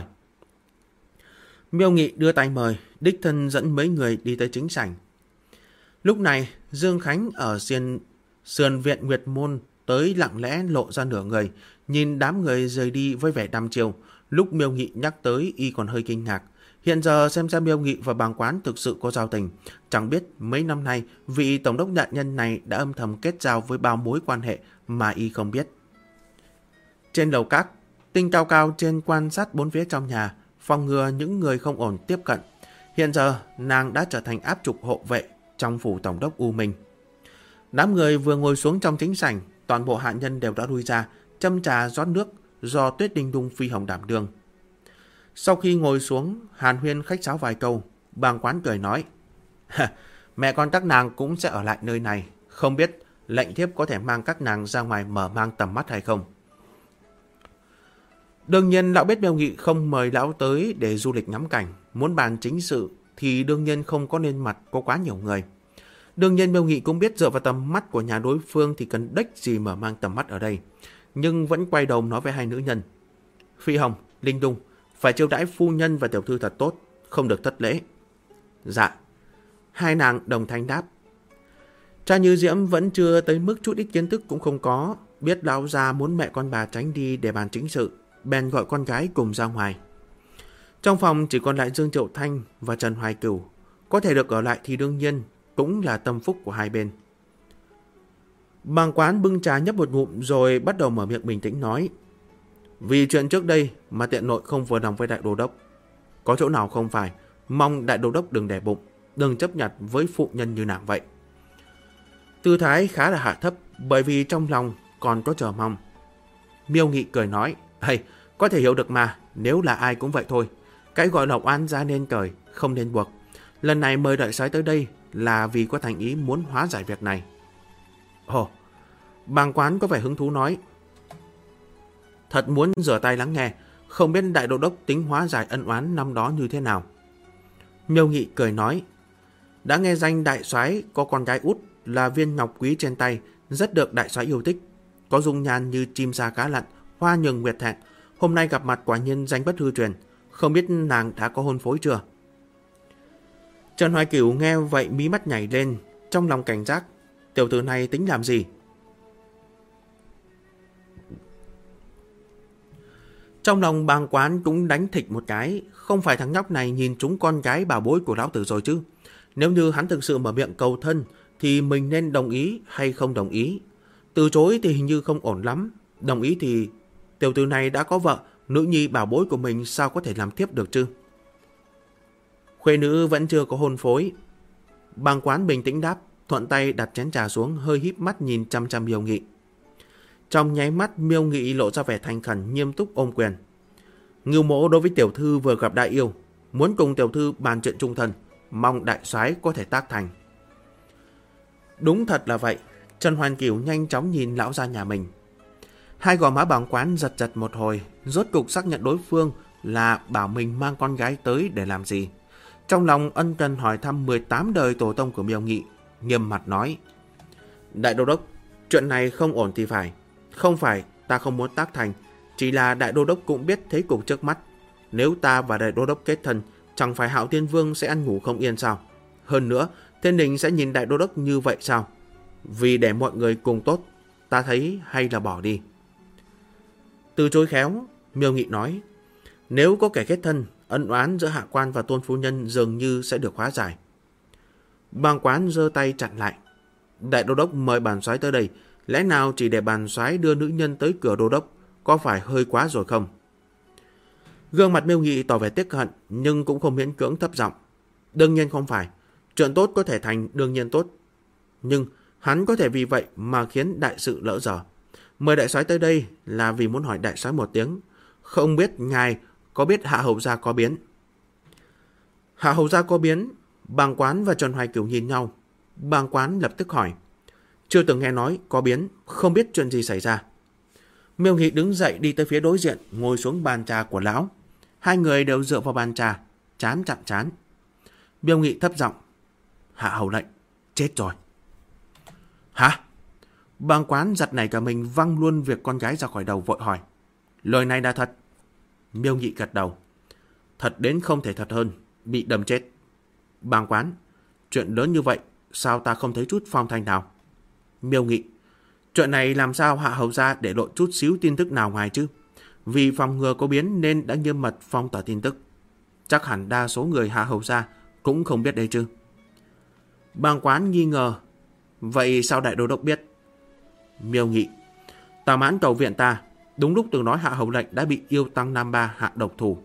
Miêu Nghị đưa tay mời, đích thân dẫn mấy người đi tới chính sảnh. Lúc này, Dương Khánh ở sườn viện Nguyệt Môn tới lặng lẽ lộ ra nửa người, nhìn đám người rời đi với vẻ đăm chiêu. Lúc Miêu Nghị nhắc tới, y còn hơi kinh ngạc. Hiện giờ xem ra Miêu Nghị và Bàng Quán thực sự có giao tình. Chẳng biết mấy năm nay, vị tổng đốc đại nhân này đã âm thầm kết giao với bao mối quan hệ mà y không biết. Trên lầu các, Tinh cao cao trên quan sát bốn phía trong nhà, phòng ngừa những người không ổn tiếp cận. Hiện giờ, nàng đã trở thành áp trục hộ vệ trong phủ tổng đốc U Minh. Đám người vừa ngồi xuống trong chính sảnh, toàn bộ hạ nhân đều đã lui ra, châm trà rót nước do Tuyết Linh Lung Phi Hồng đảm đương. Sau khi ngồi xuống, hàn huyên khách sáo vài câu, Bàng Quán cười nói: mẹ con các nàng cũng sẽ ở lại nơi này, không biết lệnh thiếp có thể mang các nàng ra ngoài mở mang tầm mắt hay không. Đương nhiên lão biết Miêu Nghị không mời lão tới để du lịch ngắm cảnh, muốn bàn chính sự thì đương nhiên không có nên mặt có quá nhiều người. Đương nhiên Miêu Nghị cũng biết dựa vào tầm mắt của nhà đối phương thì cần đếch gì mở mang tầm mắt ở đây, nhưng vẫn quay đầu nói với hai nữ nhân: Phi Hồng, Linh Lung, phải chiêu đãi phu nhân và tiểu thư thật tốt, không được thất lễ. Dạ. Hai nàng đồng thanh đáp. Cha Như Diễm vẫn chưa tới mức chút ít kiến thức cũng không có, biết lão già muốn mẹ con bà tránh đi để bàn chính sự, bèn gọi con gái cùng ra ngoài. Trong phòng chỉ còn lại Dương Triệu Thanh và Trần Hoài Cửu, có thể được ở lại thì đương nhiên cũng là tâm phúc của hai bên. Bàng Quán bưng trà nhấp một ngụm rồi bắt đầu mở miệng bình tĩnh nói: vì chuyện trước đây mà tiện nội không vừa lòng với đại đô đốc. Có chỗ nào không phải, mong đại đô đốc đừng để bụng, đừng chấp nhặt với phụ nhân như nàng vậy. Tư thái khá là hạ thấp bởi vì trong lòng còn có chờ mong. Miêu Nghị cười nói, hay, có thể hiểu được mà, nếu là ai cũng vậy thôi. Cái gọi là oan gia nên cởi, không nên buộc. Lần này mời đại soái tới đây là vì có thành ý muốn hóa giải việc này. Ồ, bàng quán có vẻ hứng thú nói, thật muốn rửa tay lắng nghe, không biết đại đô đốc tính hóa giải ân oán năm đó như thế nào. Miêu Nghị cười nói, đã nghe danh đại soái có con gái út là viên ngọc quý trên tay, rất được đại soái yêu thích. Có dung nhan như chim sa cá lặn, hoa nhường nguyệt thẹn. Hôm nay gặp mặt quả nhiên danh bất hư truyền. Không biết nàng đã có hôn phối chưa? Trần Hoài Cửu nghe vậy mí mắt nhảy lên, trong lòng cảnh giác. Tiểu tử này tính làm gì? Trong lòng bàng quán cũng đánh thịch một cái. Không phải thằng nhóc này nhìn trúng con gái bảo bối của lão tử rồi chứ? Nếu như hắn thực sự mở miệng cầu thân thì mình nên đồng ý hay không đồng ý? Từ chối thì hình như không ổn lắm. Đồng ý thì tiểu tử này đã có vợ, nữ nhi bảo bối của mình sao có thể làm tiếp được chứ? Khuê nữ vẫn chưa có hôn phối. Bàng quán bình tĩnh đáp, thuận tay đặt chén trà xuống, hơi híp mắt nhìn chăm chăm Miêu Nghị. Trong nháy mắt, Miêu Nghị lộ ra vẻ thành khẩn, nghiêm túc ôm quyền. Ngưu mỗ đối với tiểu thư vừa gặp đại yêu, muốn cùng tiểu thư bàn chuyện chung thân, mong đại soái có thể tác thành. Đúng thật là vậy. Trần Hoàn Cửu nhanh chóng nhìn lão gia nhà mình. Hai gò má bàng quán giật giật một hồi, rốt cục xác nhận đối phương là bảo mình mang con gái tới để làm gì. Trong lòng ân cần hỏi thăm 18 đời tổ tông của Miêu Nghị, nghiêm mặt nói, đại đô đốc, chuyện này không ổn thì phải. Không phải ta không muốn tác thành, chỉ là đại đô đốc cũng biết thế cục trước mắt. Nếu ta và đại đô đốc kết thân, chẳng phải Hạo Thiên Vương sẽ ăn ngủ không yên sao? Hơn nữa, thiên đình sẽ nhìn đại đô đốc như vậy sao? Vì để mọi người cùng tốt, ta thấy hay là bỏ đi. Từ chối khéo, Miêu Nghị nói, nếu có kẻ kết thân, ân oán giữa hạ quan và tôn phu nhân dường như sẽ được hóa giải. Bàng quán giơ tay chặn lại. Đại đô đốc mời bản soái tới đây, lẽ nào chỉ để bản soái đưa nữ nhân tới cửa đô đốc, có phải hơi quá rồi không? Gương mặt Miêu Nghị tỏ vẻ tiếc hận, nhưng cũng không miễn cưỡng thấp giọng. Đương nhiên không phải, chuyện tốt có thể thành đương nhiên tốt. Nhưng hắn có thể vì vậy mà khiến đại sự lỡ dở. Mời đại soái tới đây là vì muốn hỏi đại soái một tiếng, không biết ngài có biết Hạ Hầu gia có biến? Hạ Hầu gia có biến? Bàng quán và Trần Hoài Cửu nhìn nhau. Bàng quán lập tức hỏi, chưa từng nghe nói có biến, không biết chuyện gì xảy ra. Miêu Nghị đứng dậy đi tới phía đối diện, ngồi xuống bàn trà của lão. Hai người đều dựa vào bàn trà, trán chạm trán. Miêu Nghị thấp giọng, Hạ hầu lệnh, chết rồi. Hả? Bàng quán giật nảy cả mình, văng luôn việc con gái ra khỏi đầu, vội hỏi, lời này là thật? Miêu Nghị gật đầu, thật đến không thể thật hơn, bị đâm chết. Bàng quán, chuyện lớn như vậy, sao ta không thấy chút phong thanh nào? Miêu Nghị, chuyện này làm sao Hạ hầu gia để lộ chút xíu tin tức nào ngoài chứ? Vì phòng ngừa có biến nên đã nghiêm mật phong tỏa tin tức. Chắc hẳn đa số người Hạ hầu gia cũng không biết đây chứ. Bàng quán nghi ngờ, vậy sao đại đô đốc biết? Miêu Nghị, Tào Mãn cầu viện ta, đúng lúc từng nói Hạ hầu lệnh đã bị yêu tăng Nam Ba hạ độc thủ.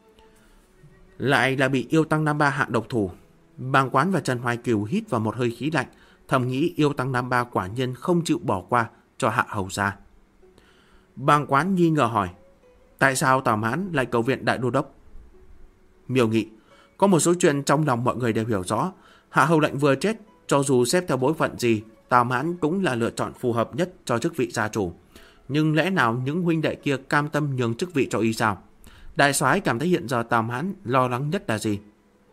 Lại là bị yêu tăng Nam Ba hạ độc thủ. Bàng quán và Trần Hoài Cửu hít vào một hơi khí lạnh, thầm nghĩ yêu tăng Nam Ba quả nhiên không chịu bỏ qua cho Hạ hầu gia. Bàng quán nghi ngờ hỏi, tại sao Tào Mãn lại cầu viện đại đô đốc? Miêu Nghị, có một số chuyện trong lòng mọi người đều hiểu rõ. Hạ hầu lệnh vừa chết, cho dù xếp theo bối phận gì, Tào Mãn cũng là lựa chọn phù hợp nhất cho chức vị gia chủ. Nhưng lẽ nào những huynh đệ kia cam tâm nhường chức vị cho y sao? Đại soái cảm thấy hiện giờ Tào Mãn lo lắng nhất là gì?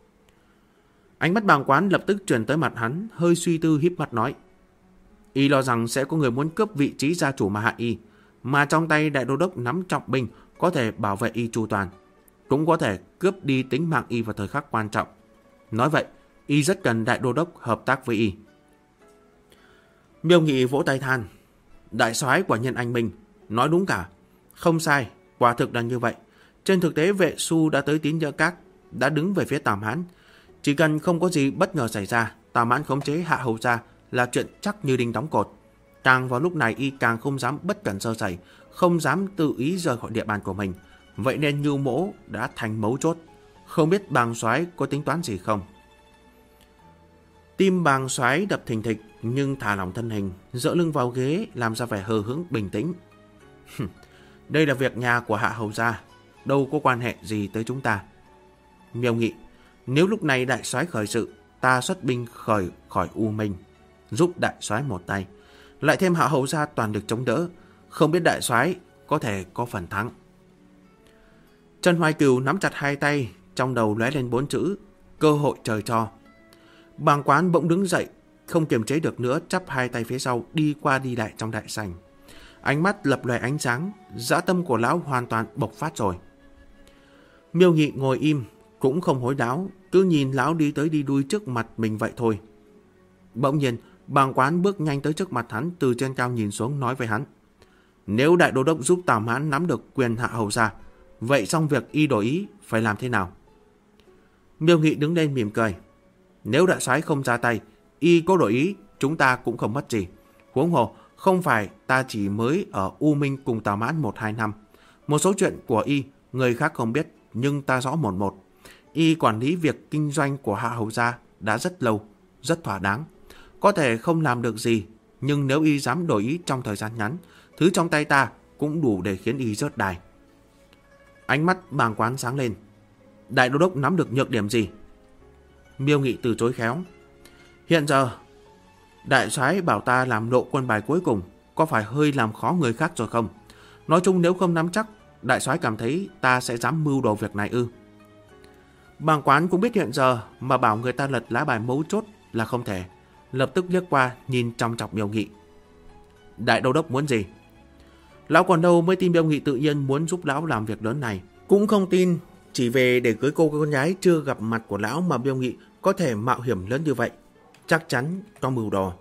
Ánh mắt bàng quán lập tức chuyển tới mặt hắn, hơi suy tư híp mắt nói, y lo rằng sẽ có người muốn cướp vị trí gia chủ mà hạ y, mà trong tay đại đô đốc nắm trọng binh có thể bảo vệ y chu toàn, cũng có thể cướp đi tính mạng y vào thời khắc quan trọng. Nói vậy, y rất cần đại đô đốc hợp tác với y. Miêu Nghị vỗ tay than, đại soái quả nhân anh minh, nói đúng cả. Không sai, quả thực là như vậy. Trên thực tế Vệ Xu đã tới Tín Nhỡ Các, đã đứng về phía Tào Mãn. Chỉ cần không có gì bất ngờ xảy ra, Tào Mãn khống chế Hạ hầu gia là chuyện chắc như đinh đóng cột. Càng vào lúc này y càng không dám bất cẩn sơ sẩy, không dám tự ý rời khỏi địa bàn của mình. Vậy nên Nưu Mỗ đã thành mấu chốt. Không biết bàng soái có tính toán gì không? Tim bàng soái đập thình thịch, nhưng thả lỏng thân hình, dựa lưng vào ghế làm ra vẻ hờ hững bình tĩnh. Đây là việc nhà của Hạ hầu gia, đâu có quan hệ gì tới chúng ta. Miêu Nghị, nếu lúc này đại soái khởi sự, ta xuất binh khởi khỏi U Minh, giúp đại soái một tay, lại thêm Hạ hầu gia toàn lực chống đỡ, không biết đại soái có thể có phần thắng. Trần Hoài Cửu nắm chặt hai tay, trong đầu lóe lên 4 chữ: cơ hội trời cho. Bàng Quán bỗng đứng dậy, không kiềm chế được nữa, chắp hai tay phía sau, đi qua đi lại trong đại sảnh. Ánh mắt lập lòe ánh sáng, dã tâm của lão hoàn toàn bộc phát rồi. Miêu Nghị ngồi im, cũng không hối đáo, cứ nhìn lão đi tới đi lui trước mặt mình vậy thôi. Bỗng nhiên, Bàng Quán bước nhanh tới trước mặt hắn, từ trên cao nhìn xuống nói với hắn: nếu đại đô đốc giúp Tào Mãn nắm được quyền Hạ hầu gia, vậy xong việc y đổi ý phải làm thế nào? Miêu Nghị đứng lên mỉm cười: nếu đại soái không ra tay, y có đổi ý, chúng ta cũng không mất gì. Huống hồ, không phải ta chỉ mới ở U Minh cùng Tào Mãn 1-2 năm. Một số chuyện của y, người khác không biết, nhưng ta rõ một một. Y quản lý việc kinh doanh của Hạ hầu gia đã rất lâu, rất thỏa đáng. Có thể không làm được gì, nhưng nếu y dám đổi ý trong thời gian ngắn, thứ trong tay ta cũng đủ để khiến y rớt đài. Ánh mắt Bàng Quán sáng lên: đại đô đốc nắm được nhược điểm gì? Miêu Nghị từ chối khéo: hiện giờ đại soái bảo ta làm lộ quân bài cuối cùng, có phải hơi làm khó người khác rồi không? Nói chung nếu không nắm chắc, đại soái cảm thấy ta sẽ dám mưu đồ việc này ư? Bàng Quán cũng biết hiện giờ mà bảo người ta lật lá bài mấu chốt là không thể, lập tức liếc qua nhìn trong chọc Miêu Nghị: đại đô đốc muốn gì? Lão còn đâu mới tin Miêu Nghị tự nhiên muốn giúp lão làm việc lớn này, cũng không tin chỉ về để cưới cô con gái chưa gặp mặt của lão mà Miêu Nghị có thể mạo hiểm lớn như vậy. Chắc chắn có mưu đồ.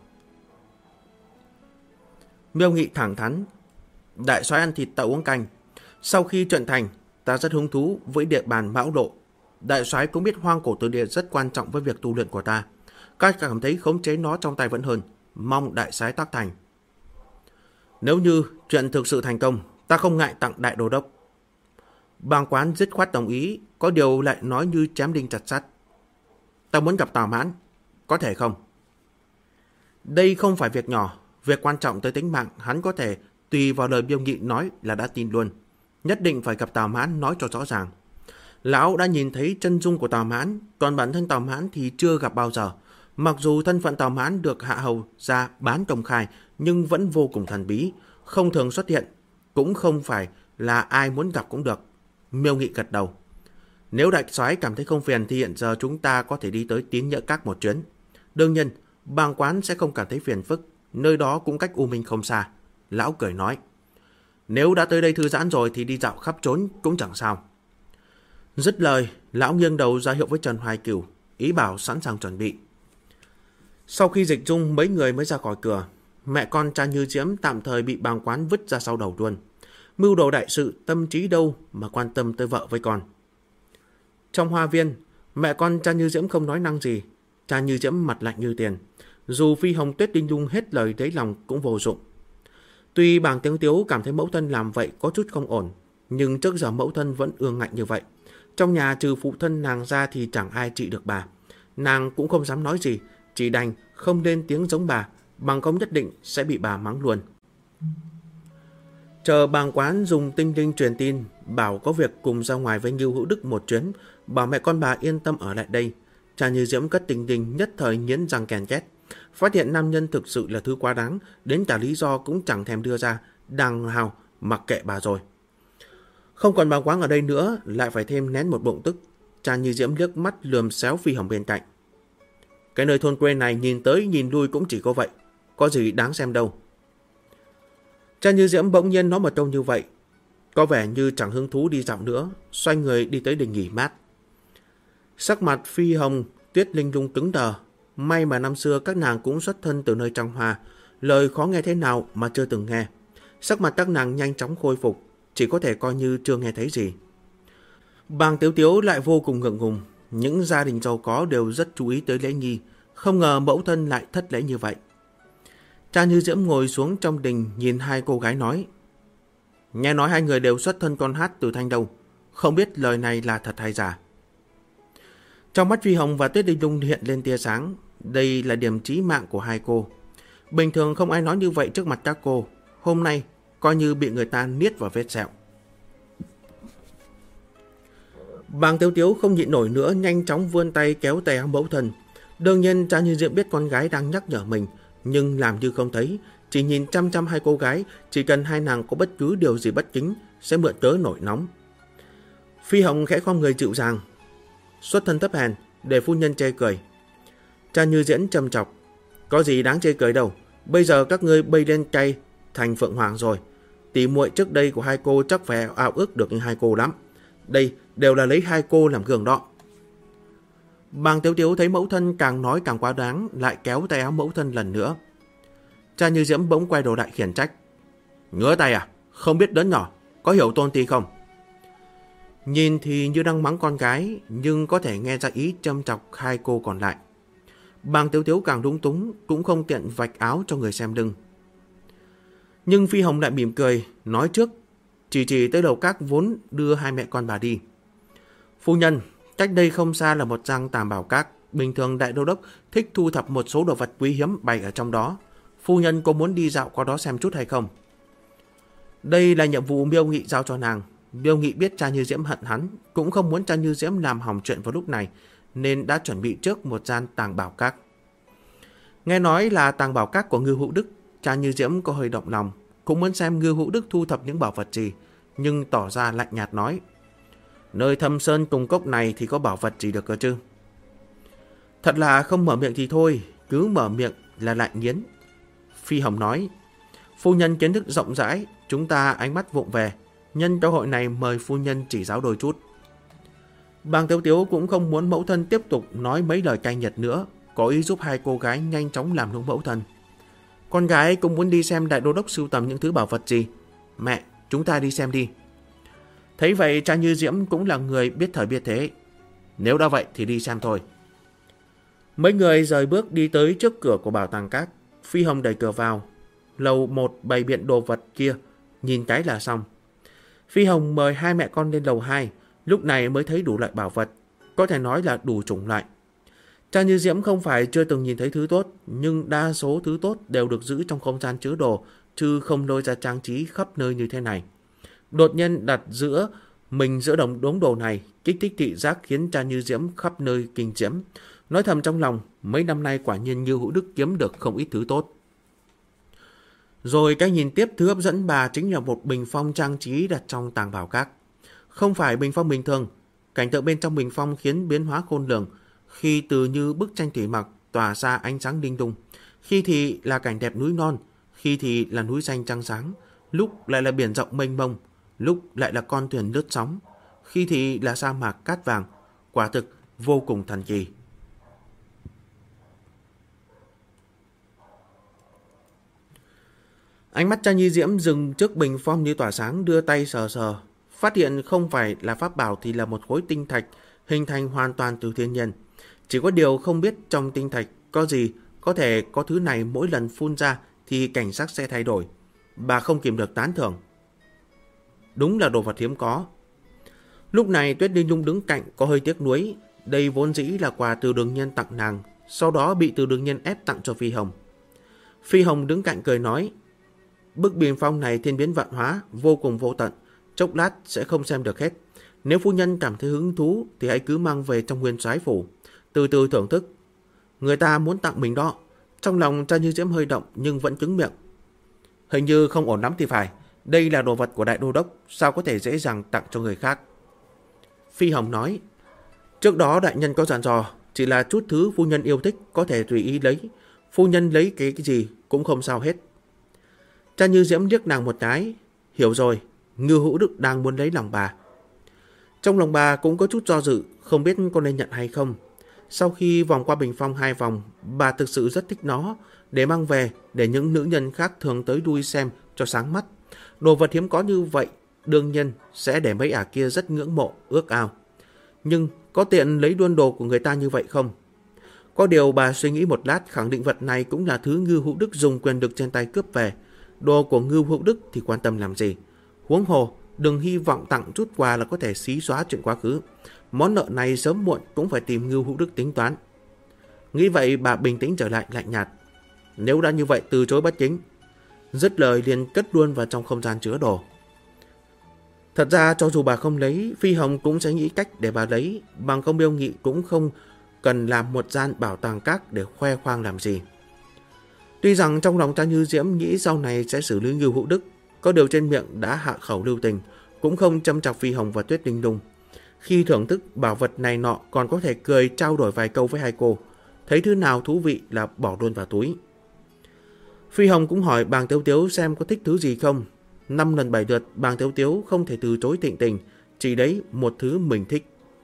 Miêu Nghị thẳng thắn: đại soái ăn thịt ta uống canh. Sau khi chuyện thành, ta rất hứng thú với địa bàn Mão Lộ. Đại soái cũng biết hoang cổ tử địa rất quan trọng với việc tu luyện của ta. Các cảm thấy khống chế nó trong tay vẫn hơn. Mong đại soái tác thành. Nếu như chuyện thực sự thành công, ta không ngại tặng đại đô đốc. Bàng Quán dứt khoát đồng ý, có điều lại nói như chém đinh chặt sắt: ta muốn gặp Tào Mãn, có thể không? Đây không phải việc nhỏ, việc quan trọng tới tính mạng, hắn có thể tùy vào lời Miêu Nghị nói là đã tin luôn. Nhất định phải gặp Tào Mãn nói cho rõ ràng. Lão đã nhìn thấy chân dung của Tào Mãn, còn bản thân Tào Mãn thì chưa gặp bao giờ. Mặc dù thân phận Tào Mãn được Hạ hầu gia bán công khai, nhưng vẫn vô cùng thần bí, không thường xuất hiện, cũng không phải là ai muốn gặp cũng được. Miêu Nghị gật đầu: nếu đại soái cảm thấy không phiền thì hiện giờ chúng ta có thể đi tới Tín Nhỡ Các một chuyến. Đương nhiên, Bàng Quán sẽ không cảm thấy phiền phức, nơi đó cũng cách U Minh không xa. Lão cười nói: nếu đã tới đây thư giãn rồi thì đi dạo khắp trốn cũng chẳng sao. Dứt lời, lão nghiêng đầu ra hiệu với Trần Hoài Cửu, ý bảo sẵn sàng chuẩn bị. Sau khi dịch dung, mấy người mới ra khỏi cửa. Mẹ con Cha Như Diễm tạm thời bị Bàng Quán vứt ra sau đầu luôn. Mưu đồ đại sự, tâm trí đâu mà quan tâm tới vợ với con. Trong hoa viên, mẹ con Cha Như Diễm không nói năng gì. Cha Như Diễm mặt lạnh như tiền. Dù Phi Hồng Tuyết Đinh Dung hết lời lấy lòng cũng vô dụng. Tuy Bàng Tiếng Tiếu cảm thấy mẫu thân làm vậy có chút không ổn, nhưng trước giờ mẫu thân vẫn ương ngạnh như vậy. Trong nhà trừ phụ thân nàng ra thì chẳng ai trị được bà. Nàng cũng không dám nói gì, chỉ đành không lên tiếng giống bà, bằng không nhất định sẽ bị bà mắng luôn. Chờ Bàng Quán dùng tinh linh truyền tin, bảo có việc cùng ra ngoài với Ngưu Hữu Đức một chuyến, bảo mẹ con bà yên tâm ở lại đây. Cha Như Diễm cất tinh linh nhất thời nghiến răng kèn két. Phát hiện nam nhân thực sự là thứ quá đáng, đến cả lý do cũng chẳng thèm đưa ra, đàng hào mặc kệ bà rồi. Không còn Bàng Quán ở đây nữa, lại phải thêm nén một bụng tức. Cha Như Diễm liếc mắt lườm xéo Phi Hồng bên cạnh. Cái nơi thôn quê này nhìn tới nhìn lui cũng chỉ có vậy, có gì đáng xem đâu. Cha Như Diễm bỗng nhiên nói một câu như vậy, có vẻ như chẳng hứng thú đi dạo nữa, xoay người đi tới đình nghỉ mát. Sắc mặt Phi Hồng, Tuyết Linh Dung cứng đờ. May mà năm xưa các nàng cũng xuất thân từ nơi trăng hoa, lời khó nghe thế nào mà chưa từng nghe. Sắc mặt các nàng nhanh chóng khôi phục, chỉ có thể coi như chưa nghe thấy gì. Bàng Tiếu Tiếu lại vô cùng ngượng ngùng. Những gia đình giàu có đều rất chú ý tới lễ nghi, không ngờ mẫu thân lại thất lễ như vậy. Cha Như Diễm ngồi xuống trong đình nhìn hai cô gái nói: nghe nói hai người đều xuất thân con hát từ Thanh Đâu, không biết lời này là thật hay giả. Trong mắt Phi Hồng và Tuyết Linh Dung hiện lên tia sáng, đây là điểm chí mạng của hai cô. Bình thường không ai nói như vậy trước mặt các cô. Hôm nay coi như bị người ta niết vào vết sẹo. Bàng Tiếu Tiếu không nhịn nổi nữa, nhanh chóng vươn tay kéo tay áo mẫu thân. Đương nhiên Cha Như Diễm biết con gái đang nhắc nhở mình, nhưng làm như không thấy, chỉ nhìn chăm chăm hai cô gái. Chỉ cần hai nàng có bất cứ điều gì bất kính sẽ mượn cớ nổi nóng. Phi Hồng khẽ khom người dịu dàng: xuất thân thấp hèn để phu nhân chê cười. Cha Như Diễm trầm chọc: có gì đáng chê cười đâu, bây giờ các ngươi bay lên cây thành Phượng Hoàng rồi. Tỷ muội trước đây của hai cô chắc phải ao ước được như hai cô lắm. Đây đều là lấy hai cô làm gương đó. Bàng Tiếu Tiếu thấy mẫu thân càng nói càng quá đáng, lại kéo tay áo mẫu thân lần nữa. Cha Như Diễm bỗng quay đầu lại khiển trách: ngứa tay à, không biết lớn nhỏ, có hiểu tôn ti không? Nhìn thì như đang mắng con gái, nhưng có thể nghe ra ý châm chọc hai cô còn lại. Bàng Tiếu Tiếu càng lúng túng, cũng không tiện vạch áo cho người xem lưng. Nhưng Phi Hồng lại mỉm cười, nói trước, chỉ tới lầu các vốn đưa hai mẹ con bà đi. Phu nhân, cách đây không xa là một gian Tam Bảo Các. Bình thường đại đô đốc thích thu thập một số đồ vật quý hiếm bày ở trong đó. Phu nhân có muốn đi dạo qua đó xem chút hay không? Đây là nhiệm vụ Miêu Nghị giao cho nàng. Miêu Nghị biết Cha Như Diễm hận hắn, cũng không muốn Cha Như Diễm làm hỏng chuyện vào lúc này, nên đã chuẩn bị trước một gian Tàng Bảo Các. Nghe nói là Tàng Bảo Các của Ngưu Hữu Đức, Cha Như Diễm có hơi động lòng, cũng muốn xem Ngưu Hữu Đức thu thập những bảo vật gì, nhưng tỏ ra lạnh nhạt nói: nơi Thâm Sơn cùng cốc này thì có bảo vật gì được cơ chứ? Thật là không mở miệng thì thôi, cứ mở miệng là lại nghiến. Phi Hồng nói: phu nhân kiến thức rộng rãi, chúng ta ánh mắt vụng về, nhân cơ hội này mời phu nhân chỉ giáo đôi chút. Bàng Tiếu Tiếu cũng không muốn mẫu thân tiếp tục nói mấy lời cay nghiệt nữa, có ý giúp hai cô gái nhanh chóng làm nũng mẫu thân. Con gái cũng muốn đi xem đại đô đốc sưu tầm những thứ bảo vật gì. Mẹ, chúng ta đi xem đi. Thấy vậy Cha Như Diễm cũng là người biết thời biết thế. Nếu đã vậy thì đi xem thôi. Mấy người rời bước đi tới trước cửa của Bảo Tàng Các. Phi Hồng đẩy cửa vào. Lầu 1 bày biện đồ vật kia, nhìn cái là xong. Phi Hồng mời hai mẹ con lên lầu 2, lúc này mới thấy đủ loại bảo vật, có thể nói là đủ chủng loại. Cha Như Diễm không phải chưa từng nhìn thấy thứ tốt, nhưng đa số thứ tốt đều được giữ trong không gian chứa đồ, chứ không lôi ra trang trí khắp nơi như thế này. Đột nhiên đặt giữa đống đồ này, kích thích thị giác khiến Cha Như Diễm khắp nơi kinh diễm. Nói thầm trong lòng, mấy năm nay quả nhiên Ngưu Hữu Đức kiếm được không ít thứ tốt. Rồi cái nhìn tiếp thứ hấp dẫn bà chính là một bình phong trang trí đặt trong Tàng Bảo Các. Không phải bình phong bình thường, cảnh tượng bên trong bình phong khiến biến hóa khôn lường, khi từ như bức tranh thủy mặc tỏa ra ánh sáng đinh đùng, khi thì là cảnh đẹp núi non, khi thì là núi xanh trăng sáng, lúc lại là biển rộng mênh mông, lúc lại là con thuyền lướt sóng, khi thì là sa mạc cát vàng, quả thực vô cùng thần kỳ. Ánh mắt Cha Như Diễm dừng trước bình phong như tỏa sáng, đưa tay sờ sờ, phát hiện không phải là pháp bảo thì là một khối tinh thạch hình thành hoàn toàn từ thiên nhiên. Chỉ có điều không biết trong tinh thạch có gì có thể có thứ này mỗi lần phun ra thì cảnh sắc sẽ thay đổi. Bà không kìm được tán thưởng. Đúng là đồ vật hiếm có. Lúc này Tuyết Linh Lung đứng cạnh có hơi tiếc nuối. Đây vốn dĩ là quà Từ Đường Nhiên tặng nàng, sau đó bị Từ Đường Nhiên ép tặng cho Phi Hồng. Phi Hồng đứng cạnh cười nói: bức bình phong này thiên biến vạn hóa, vô cùng vô tận, chốc lát sẽ không xem được hết. Nếu phu nhân cảm thấy hứng thú thì hãy cứ mang về trong Nguyên Soái phủ, từ từ thưởng thức. Người ta muốn tặng mình đó. Trong lòng Cha Như Diễm hơi động nhưng vẫn cứng miệng. Hình như không ổn lắm thì phải. Đây là đồ vật của đại đô đốc, sao có thể dễ dàng tặng cho người khác? Phi Hồng nói: trước đó đại nhân có dặn dò, chỉ là chút thứ phu nhân yêu thích có thể tùy ý lấy. Phu nhân lấy cái gì cũng không sao hết. Cha Như Diễm liếc nàng một cái. Hiểu rồi, Ngưu Hữu Đức đang muốn lấy lòng bà. Trong lòng bà cũng có chút do dự, không biết có nên nhận hay không. Sau khi vòng qua bình phong 2 vòng, bà thực sự rất thích nó, để mang về để những nữ nhân khác thường tới đuôi xem cho sáng mắt. Đồ vật hiếm có như vậy, đương nhiên sẽ để mấy ả kia rất ngưỡng mộ, ước ao. Nhưng có tiện lấy luôn đồ của người ta như vậy không? Có điều bà suy nghĩ một lát, khẳng định vật này cũng là thứ Ngưu Hữu Đức dùng quyền lực trên tay cướp về. Đồ của Ngưu Hữu Đức thì quan tâm làm gì? Huống hồ, đừng hy vọng tặng chút quà là có thể xí xóa chuyện quá khứ. Món nợ này sớm muộn cũng phải tìm Ngưu Hữu Đức tính toán. Nghĩ vậy bà bình tĩnh trở lại, lạnh nhạt. Nếu đã như vậy từ chối bất chính. Dứt lời liền cất luôn vào trong không gian chứa đồ. Thật ra cho dù bà không lấy, Phi Hồng cũng sẽ nghĩ cách để bà lấy. Bằng không Miêu Nghị cũng không cần làm một gian bảo tàng các để khoe khoang làm gì. Tuy rằng trong lòng Trang Như Diễm nghĩ sau này sẽ xử lý Ngưu Hữu Đức, có điều trên miệng đã hạ khẩu lưu tình, cũng không châm chọc Phi Hồng và Tuyết Linh Lung. Khi thưởng thức bảo vật này nọ còn có thể cười trao đổi vài câu với hai cô, thấy thứ nào thú vị là bỏ luôn vào túi. Phi Hồng cũng hỏi Bàng Tiếu Tiếu xem có thích thứ gì không. 5 lần 7 lượt Bàng Tiếu Tiếu không thể từ chối Thịnh Tình, chỉ đấy một thứ mình thích.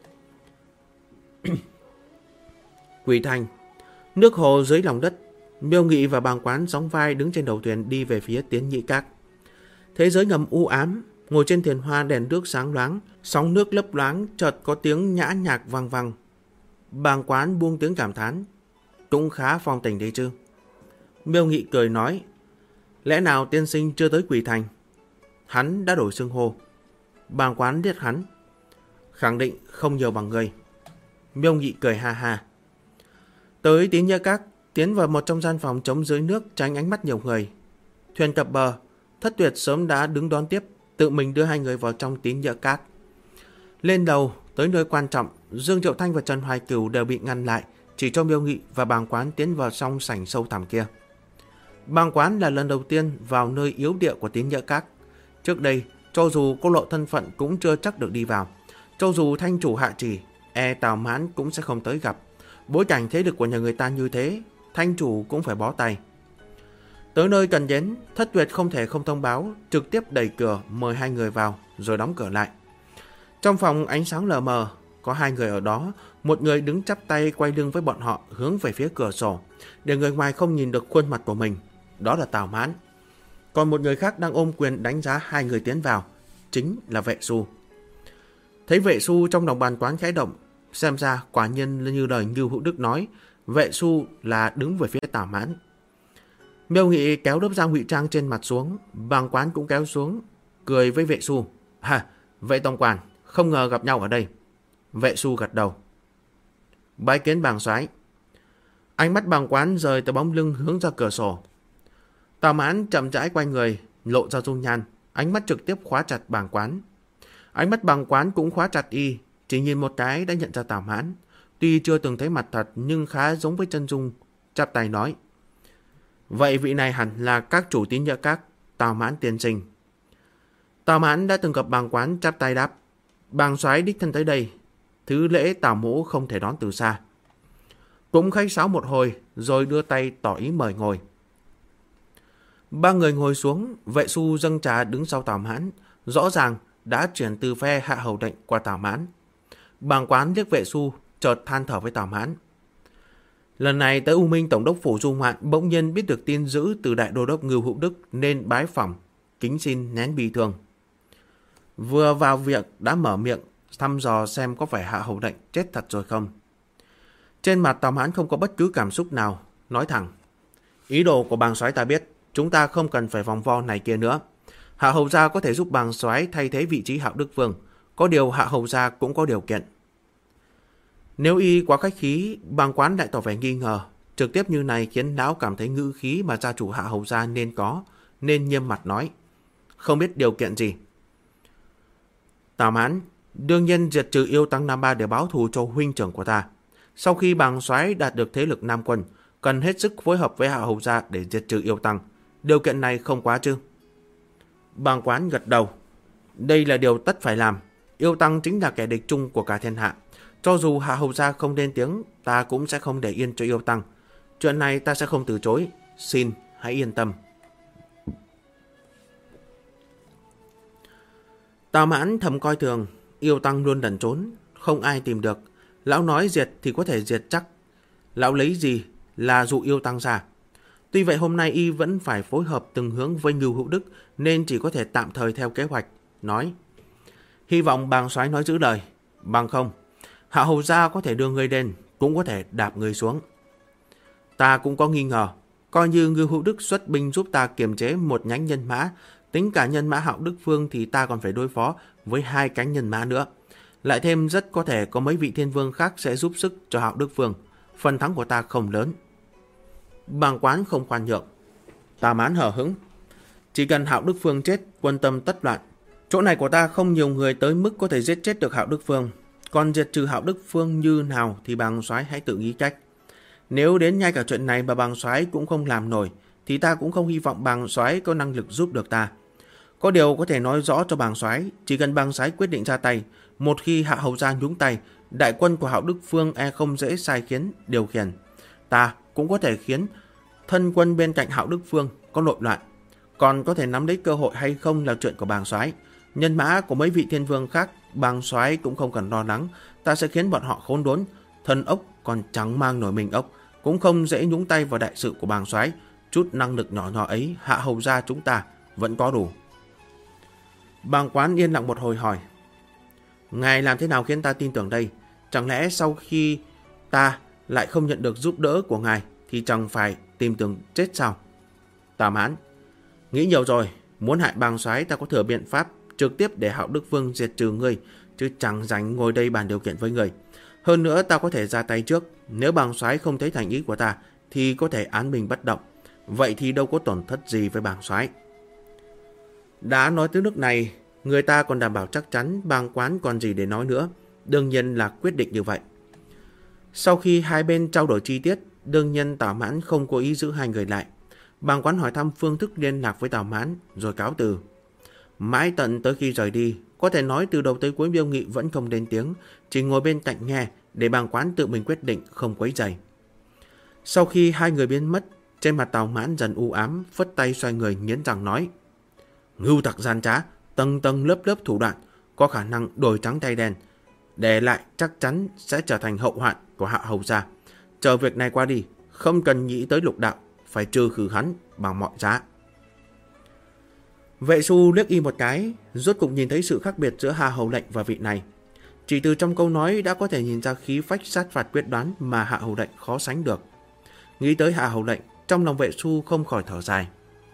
Quỷ Thành, nước hồ dưới lòng đất. Miêu Nghị và Bàng Quán sóng vai đứng trên đầu thuyền đi về phía Tiến Nhị Các. Thế giới ngầm u ám, ngồi trên thuyền hoa đèn nước sáng loáng, sóng nước lấp loáng, chợt có tiếng nhã nhạc vang vang. Bàng Quán buông tiếng cảm thán, cũng khá phong tình đấy chứ. Miêu Nghị cười nói, lẽ nào tiên sinh chưa tới Quỷ Thành? Hắn đã đổi xưng hô. Bàng Quán liếc hắn, khẳng định không nhiều bằng người. Miêu Nghị cười ha ha. Tới Tín Nhã Các, tiến vào một trong gian phòng trống dưới nước tránh ánh mắt nhiều người. Thuyền cập bờ, Thất Tuyệt sớm đã đứng đón tiếp, tự mình đưa hai người vào trong Tín Nhã Các. Lên đầu, tới nơi quan trọng, Dương Triệu Thanh và Trần Hoài Cửu đều bị ngăn lại, chỉ cho Miêu Nghị và Bàng Quán tiến vào trong sảnh sâu thẳm kia. Bàng Quán là lần đầu tiên vào nơi yếu địa của Tín Nhã Các. Trước đây, cho dù có lộ thân phận cũng chưa chắc được đi vào. Cho dù thanh chủ hạ chỉ, Tào Mãn cũng sẽ không tới gặp. Bối cảnh thế lực của nhà người ta như thế, thanh chủ cũng phải bó tay. Tới nơi cần đến, Thất Tuyệt không thể không thông báo, trực tiếp đẩy cửa mời hai người vào, rồi đóng cửa lại. Trong phòng ánh sáng lờ mờ, có hai người ở đó, một người đứng chắp tay quay lưng với bọn họ hướng về phía cửa sổ, để người ngoài không nhìn được khuôn mặt của mình. Đó là Tào Mãn. Còn một người khác đang ôm quyền đánh giá hai người tiến vào, chính là Vệ Xu. Thấy Vệ Xu trong lòng bàn Quán khẽ động, xem ra quả nhiên như lời Ngưu Hữu Đức nói, Vệ Xu là đứng về phía Tào Mãn. Miêu Nghị kéo lớp da ngụy trang trên mặt xuống, Bàng Quán cũng kéo xuống, cười với Vệ Xu. Vệ tổng quản, không ngờ gặp nhau ở đây. Vệ Xu gật đầu. Bái kiến Bàng soái. Ánh mắt Bàng Quán rời từ bóng lưng hướng ra cửa sổ. Tào Mãn chậm rãi quay người, lộ ra dung nhan, ánh mắt trực tiếp khóa chặt Bàng Quán. Ánh mắt Bàng Quán cũng khóa chặt y, chỉ nhìn một cái đã nhận ra Tào Mãn. Tuy chưa từng thấy mặt thật nhưng khá giống với chân dung, chắp tay nói. Vậy vị này hẳn là các chủ Tín Nhã Các, Tào Mãn tiên sinh. Tào Mãn đã từng gặp Bàng Quán, chắp tay đáp. Bàng soái đích thân tới đây, thứ lễ Tào mỗ không thể đón từ xa. Cũng khách sáo một hồi rồi đưa tay tỏ ý mời ngồi. Ba người ngồi xuống, Vệ Xu dâng trà đứng sau Tào Mãn, rõ ràng đã chuyển từ phe hạ hầu lệnh qua Tào Mãn. Bàng Quán liếc Vệ Xu, chợt than thở với Tào Mãn. Lần này tới U Minh tổng đốc phủ Du Ngoạn bỗng nhiên biết được tin dữ từ đại đô đốc Ngưu Hữu Đức nên bái phỏng, kính xin nén bi thương. Vừa vào việc đã mở miệng thăm dò xem có phải hạ hầu lệnh chết thật rồi không. Trên mặt Tào Mãn không có bất cứ cảm xúc nào, nói thẳng. Ý đồ của Bàng soái ta biết, chúng ta không cần phải vòng vo này kia nữa. Hạ hầu gia có thể giúp Bàng soái thay thế vị trí Hạo Đức Vương, có điều Hạ hầu gia cũng có điều kiện. Nếu y quá khách khí, Bàng Quán lại tỏ vẻ nghi ngờ, trực tiếp như này khiến lão cảm thấy ngữ khí mà gia chủ Hạ hầu gia nên có, nên nghiêm mặt nói. Không biết điều kiện gì. Tào Mãn, đương nhiên diệt trừ yêu tăng Nam Ba để báo thù cho huynh trưởng của ta. Sau khi Bàng soái đạt được thế lực Nam Quân, cần hết sức phối hợp với Hạ hầu gia để diệt trừ yêu tăng. Điều kiện này không quá chứ? Bàng Quán gật đầu. Đây là điều tất phải làm. Yêu tăng chính là kẻ địch chung của cả thiên hạ. Cho dù Hạ hầu gia không lên tiếng, ta cũng sẽ không để yên cho yêu tăng. Chuyện này ta sẽ không từ chối. Xin hãy yên tâm. Tào Mãn thầm coi thường, yêu tăng luôn lẩn trốn, không ai tìm được. Lão nói diệt thì có thể diệt chắc. Lão lấy gì là dụ yêu tăng ra. Tuy vậy hôm nay y vẫn phải phối hợp từng hướng với Ngưu Hữu Đức nên chỉ có thể tạm thời theo kế hoạch. Nói, hy vọng Bàng soái nói giữ lời. Bằng không, Hạ hầu gia có thể đưa người lên, cũng có thể đạp người xuống. Ta cũng có nghi ngờ, coi như Ngưu Hữu Đức xuất binh giúp ta kiềm chế một nhánh nhân mã, tính cả nhân mã Hạo Đức Vương thì ta còn phải đối phó với 2 cánh nhân mã nữa. Lại thêm rất có thể có mấy vị thiên vương khác sẽ giúp sức cho Hạo Đức Vương. Phần thắng của ta không lớn. Bàng Quán không khoan nhượng. Tào Mãn hờ hững. Chỉ cần Hạo Đức Phương chết, quân tâm tất loạn. Chỗ này của ta không nhiều người tới mức có thể giết chết được Hạo Đức Phương. Còn diệt trừ Hạo Đức Phương như nào thì bàng soái hãy tự nghĩ cách. Nếu đến ngay cả chuyện này mà bàng soái cũng không làm nổi, thì ta cũng không hy vọng bàng soái có năng lực giúp được ta. Có điều có thể nói rõ cho bàng soái, chỉ cần bàng soái quyết định ra tay, một khi Hạ hầu gia nhúng tay, đại quân của Hạo Đức Phương không dễ sai khiến điều khiển. Ta cũng có thể khiến thân quân bên cạnh Hạo Đức Phương có nội loạn. Còn có thể nắm lấy cơ hội hay không là chuyện của bàng soái. Nhân mã của mấy vị thiên vương khác, bàng soái cũng không cần lo lắng. Ta sẽ khiến bọn họ khốn đốn. Thân ốc còn chẳng mang nổi mình ốc, cũng không dễ nhúng tay vào đại sự của bàng soái. Chút năng lực nhỏ nhỏ ấy, Hạ hầu gia chúng ta vẫn có đủ. Bàng Quán yên lặng một hồi hỏi. Ngài làm thế nào khiến ta tin tưởng đây? Chẳng lẽ sau khi ta lại không nhận được giúp đỡ của ngài thì chẳng phải tìm đường chết sao? Tào Mãn. Nghĩ nhiều rồi. Muốn hại bàng soái ta có thừa biện pháp trực tiếp để Hạo Đức Phương diệt trừ ngươi, chứ chẳng dành ngồi đây bàn điều kiện với người. Hơn nữa ta có thể ra tay trước. Nếu bàng soái không thấy thành ý của ta thì có thể án mình bất động. Vậy thì đâu có tổn thất gì với bàng soái. Đã nói tới nước này, người ta còn đảm bảo chắc chắn, Bàng Quán còn gì để nói nữa. Đương nhiên là quyết định như vậy. Sau khi hai bên trao đổi chi tiết, đương nhiên Tào Mãn không cố ý giữ hai người lại. Bàng Quán hỏi thăm phương thức liên lạc với Tào Mãn rồi cáo từ. Mãi tận tới khi rời đi, có thể nói từ đầu tới cuối Miêu Nghị vẫn không lên tiếng, chỉ ngồi bên cạnh nghe để Bàng Quán tự mình quyết định không quấy rầy. Sau khi hai người biến mất, trên mặt Tào Mãn dần u ám, phất tay xoay người nghiến răng nói: Ngưu tặc gian trá, tầng tầng lớp lớp thủ đoạn, có khả năng đổi trắng thay đen, để lại chắc chắn sẽ trở thành hậu hoạn của Hạ hầu gia. Chờ việc này qua đi, không cần nghĩ tới lục đạo, phải trừ khử hắn bằng mọi giá. Vệ Xu liếc y một cái, rốt cục nhìn thấy sự khác biệt giữa Hạ hầu lệnh và vị này. Chỉ từ trong câu nói đã có thể nhìn ra khí phách sát phạt quyết đoán mà Hạ hầu lệnh khó sánh được. Nghĩ tới Hạ hầu lệnh, trong lòng Vệ Xu không khỏi thở dài.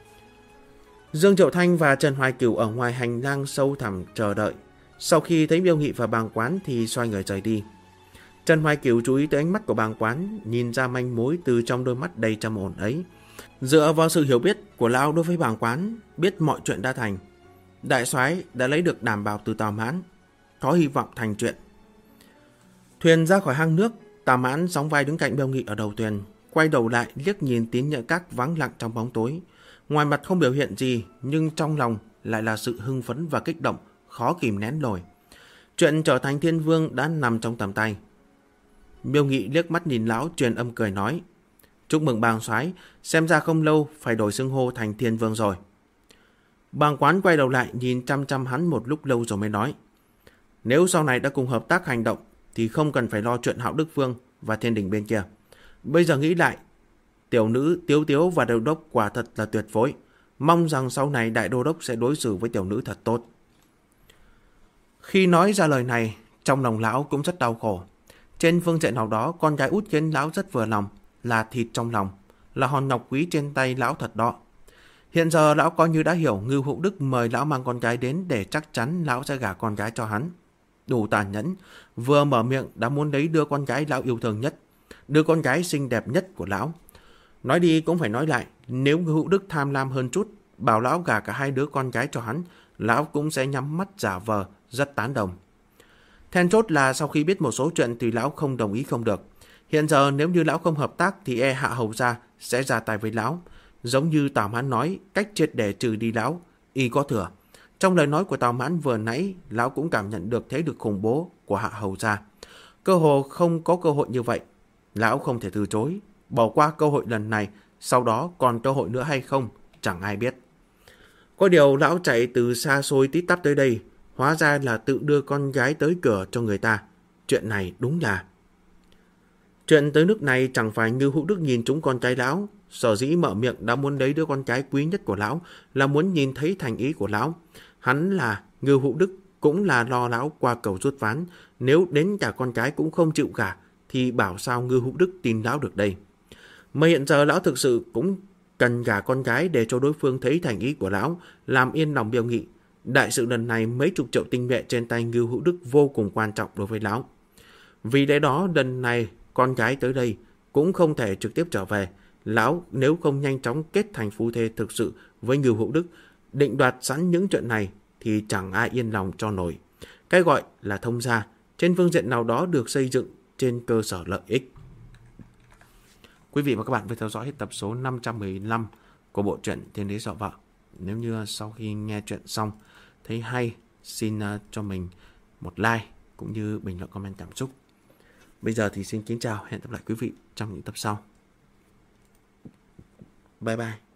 Dương Triệu Thanh và Trần Hoài Cửu ở ngoài hành lang sâu thẳm chờ đợi. Sau khi thấy Miêu Nghị và Bàng Quán thì xoay người rời đi. Trần Hoài Cửu chú ý tới ánh mắt của Bàng Quán, nhìn ra manh mối từ trong đôi mắt đầy trầm ổn ấy. Dựa vào sự hiểu biết của lão đối với Bàng Quán, biết mọi chuyện đã thành. Đại soái đã lấy được đảm bảo từ Tào Mãn, có hy vọng thành chuyện. Thuyền ra khỏi hang nước, Tào Mãn sóng vai đứng cạnh Miêu Nghị ở đầu thuyền, quay đầu lại liếc nhìn Tín Nhỡ Các vắng lặng trong bóng tối. Ngoài mặt không biểu hiện gì, nhưng trong lòng lại là sự hưng phấn và kích động, khó kìm nén nổi. Chuyện trở thành thiên vương đã nằm trong tầm tay. Miêu Nghị liếc mắt nhìn lão, truyền âm cười nói: Chúc mừng Bàng soái, xem ra không lâu phải đổi xưng hô thành thiên vương rồi. Bàng Quán quay đầu lại nhìn chăm chăm hắn một lúc lâu rồi mới nói: Nếu sau này đã cùng hợp tác hành động thì không cần phải lo chuyện Hạo Đức Phương và Thiên Đình bên kia. Bây giờ nghĩ lại, tiểu nữ Tiếu Tiếu và Đô Đốc quả thật là tuyệt phối. Mong rằng sau này Đại Đô Đốc sẽ đối xử với tiểu nữ thật tốt. Khi nói ra lời này, trong lòng lão cũng rất đau khổ. Trên phương diện nào đó, con gái út khiến lão rất vừa lòng, là thịt trong lòng, là hòn ngọc quý trên tay lão thật đó. Hiện giờ lão coi như đã hiểu Ngưu Hữu Đức mời lão mang con gái đến để chắc chắn lão sẽ gả con gái cho hắn. Đủ tàn nhẫn, vừa mở miệng đã muốn lấy đứa con gái lão yêu thương nhất, đứa con gái xinh đẹp nhất của lão. Nói đi cũng phải nói lại, nếu Ngưu Hữu Đức tham lam hơn chút, bảo lão gả cả hai đứa con gái cho hắn, lão cũng sẽ nhắm mắt giả vờ, rất tán đồng. Then chốt là sau khi biết một số chuyện thì lão không đồng ý không được. Hiện giờ nếu như lão không hợp tác thì Hạ hầu gia sẽ ra tay với lão. Giống như Tào Mãn nói, cách triệt để trừ đi lão, y có thừa. Trong lời nói của Tào Mãn vừa nãy, lão cũng cảm nhận được thế lực khủng bố của Hạ hầu gia. Cơ hồ không có cơ hội như vậy, lão không thể từ chối. Bỏ qua cơ hội lần này, sau đó còn cơ hội nữa hay không, chẳng ai biết. Có điều lão chạy từ xa xôi tít tắp tới đây, hóa ra là tự đưa con gái tới cửa cho người ta. Chuyện này đúng là... Chuyện tới nước này chẳng phải Ngưu Hữu Đức nhìn trúng con trai lão, sở dĩ mở miệng đã muốn lấy đứa con gái quý nhất của lão, là muốn nhìn thấy thành ý của lão. Hắn là Ngưu Hữu Đức cũng là lo lão qua cầu rút ván, nếu đến cả con gái cũng không chịu gả thì bảo sao Ngưu Hữu Đức tin lão được đây. Mà hiện giờ lão thực sự cũng cần gả con gái để cho đối phương thấy thành ý của lão, làm yên lòng Miêu Nghị. Đại sự lần này mấy chục triệu tinh nhuệ trên tay Ngưu Hữu Đức vô cùng quan trọng đối với lão. Vì lẽ đó lần này con gái tới đây cũng không thể trực tiếp trở về, Lão nếu không nhanh chóng kết thành phu thê thực sự với Ngưu Hữu Đức, định đoạt sẵn những chuyện này thì chẳng ai yên lòng cho nổi. Cái gọi là thông gia trên phương diện nào đó được xây dựng trên cơ sở lợi ích. Quý vị và các bạn vừa theo dõi hết tập số 515 của bộ truyện Thiên Đế Dọa Vợ. Nếu như sau khi nghe chuyện xong thấy hay, xin cho mình một like cũng như bình luận comment cảm xúc. Bây giờ thì xin kính chào, hẹn gặp lại quý vị trong những tập sau. Bye bye.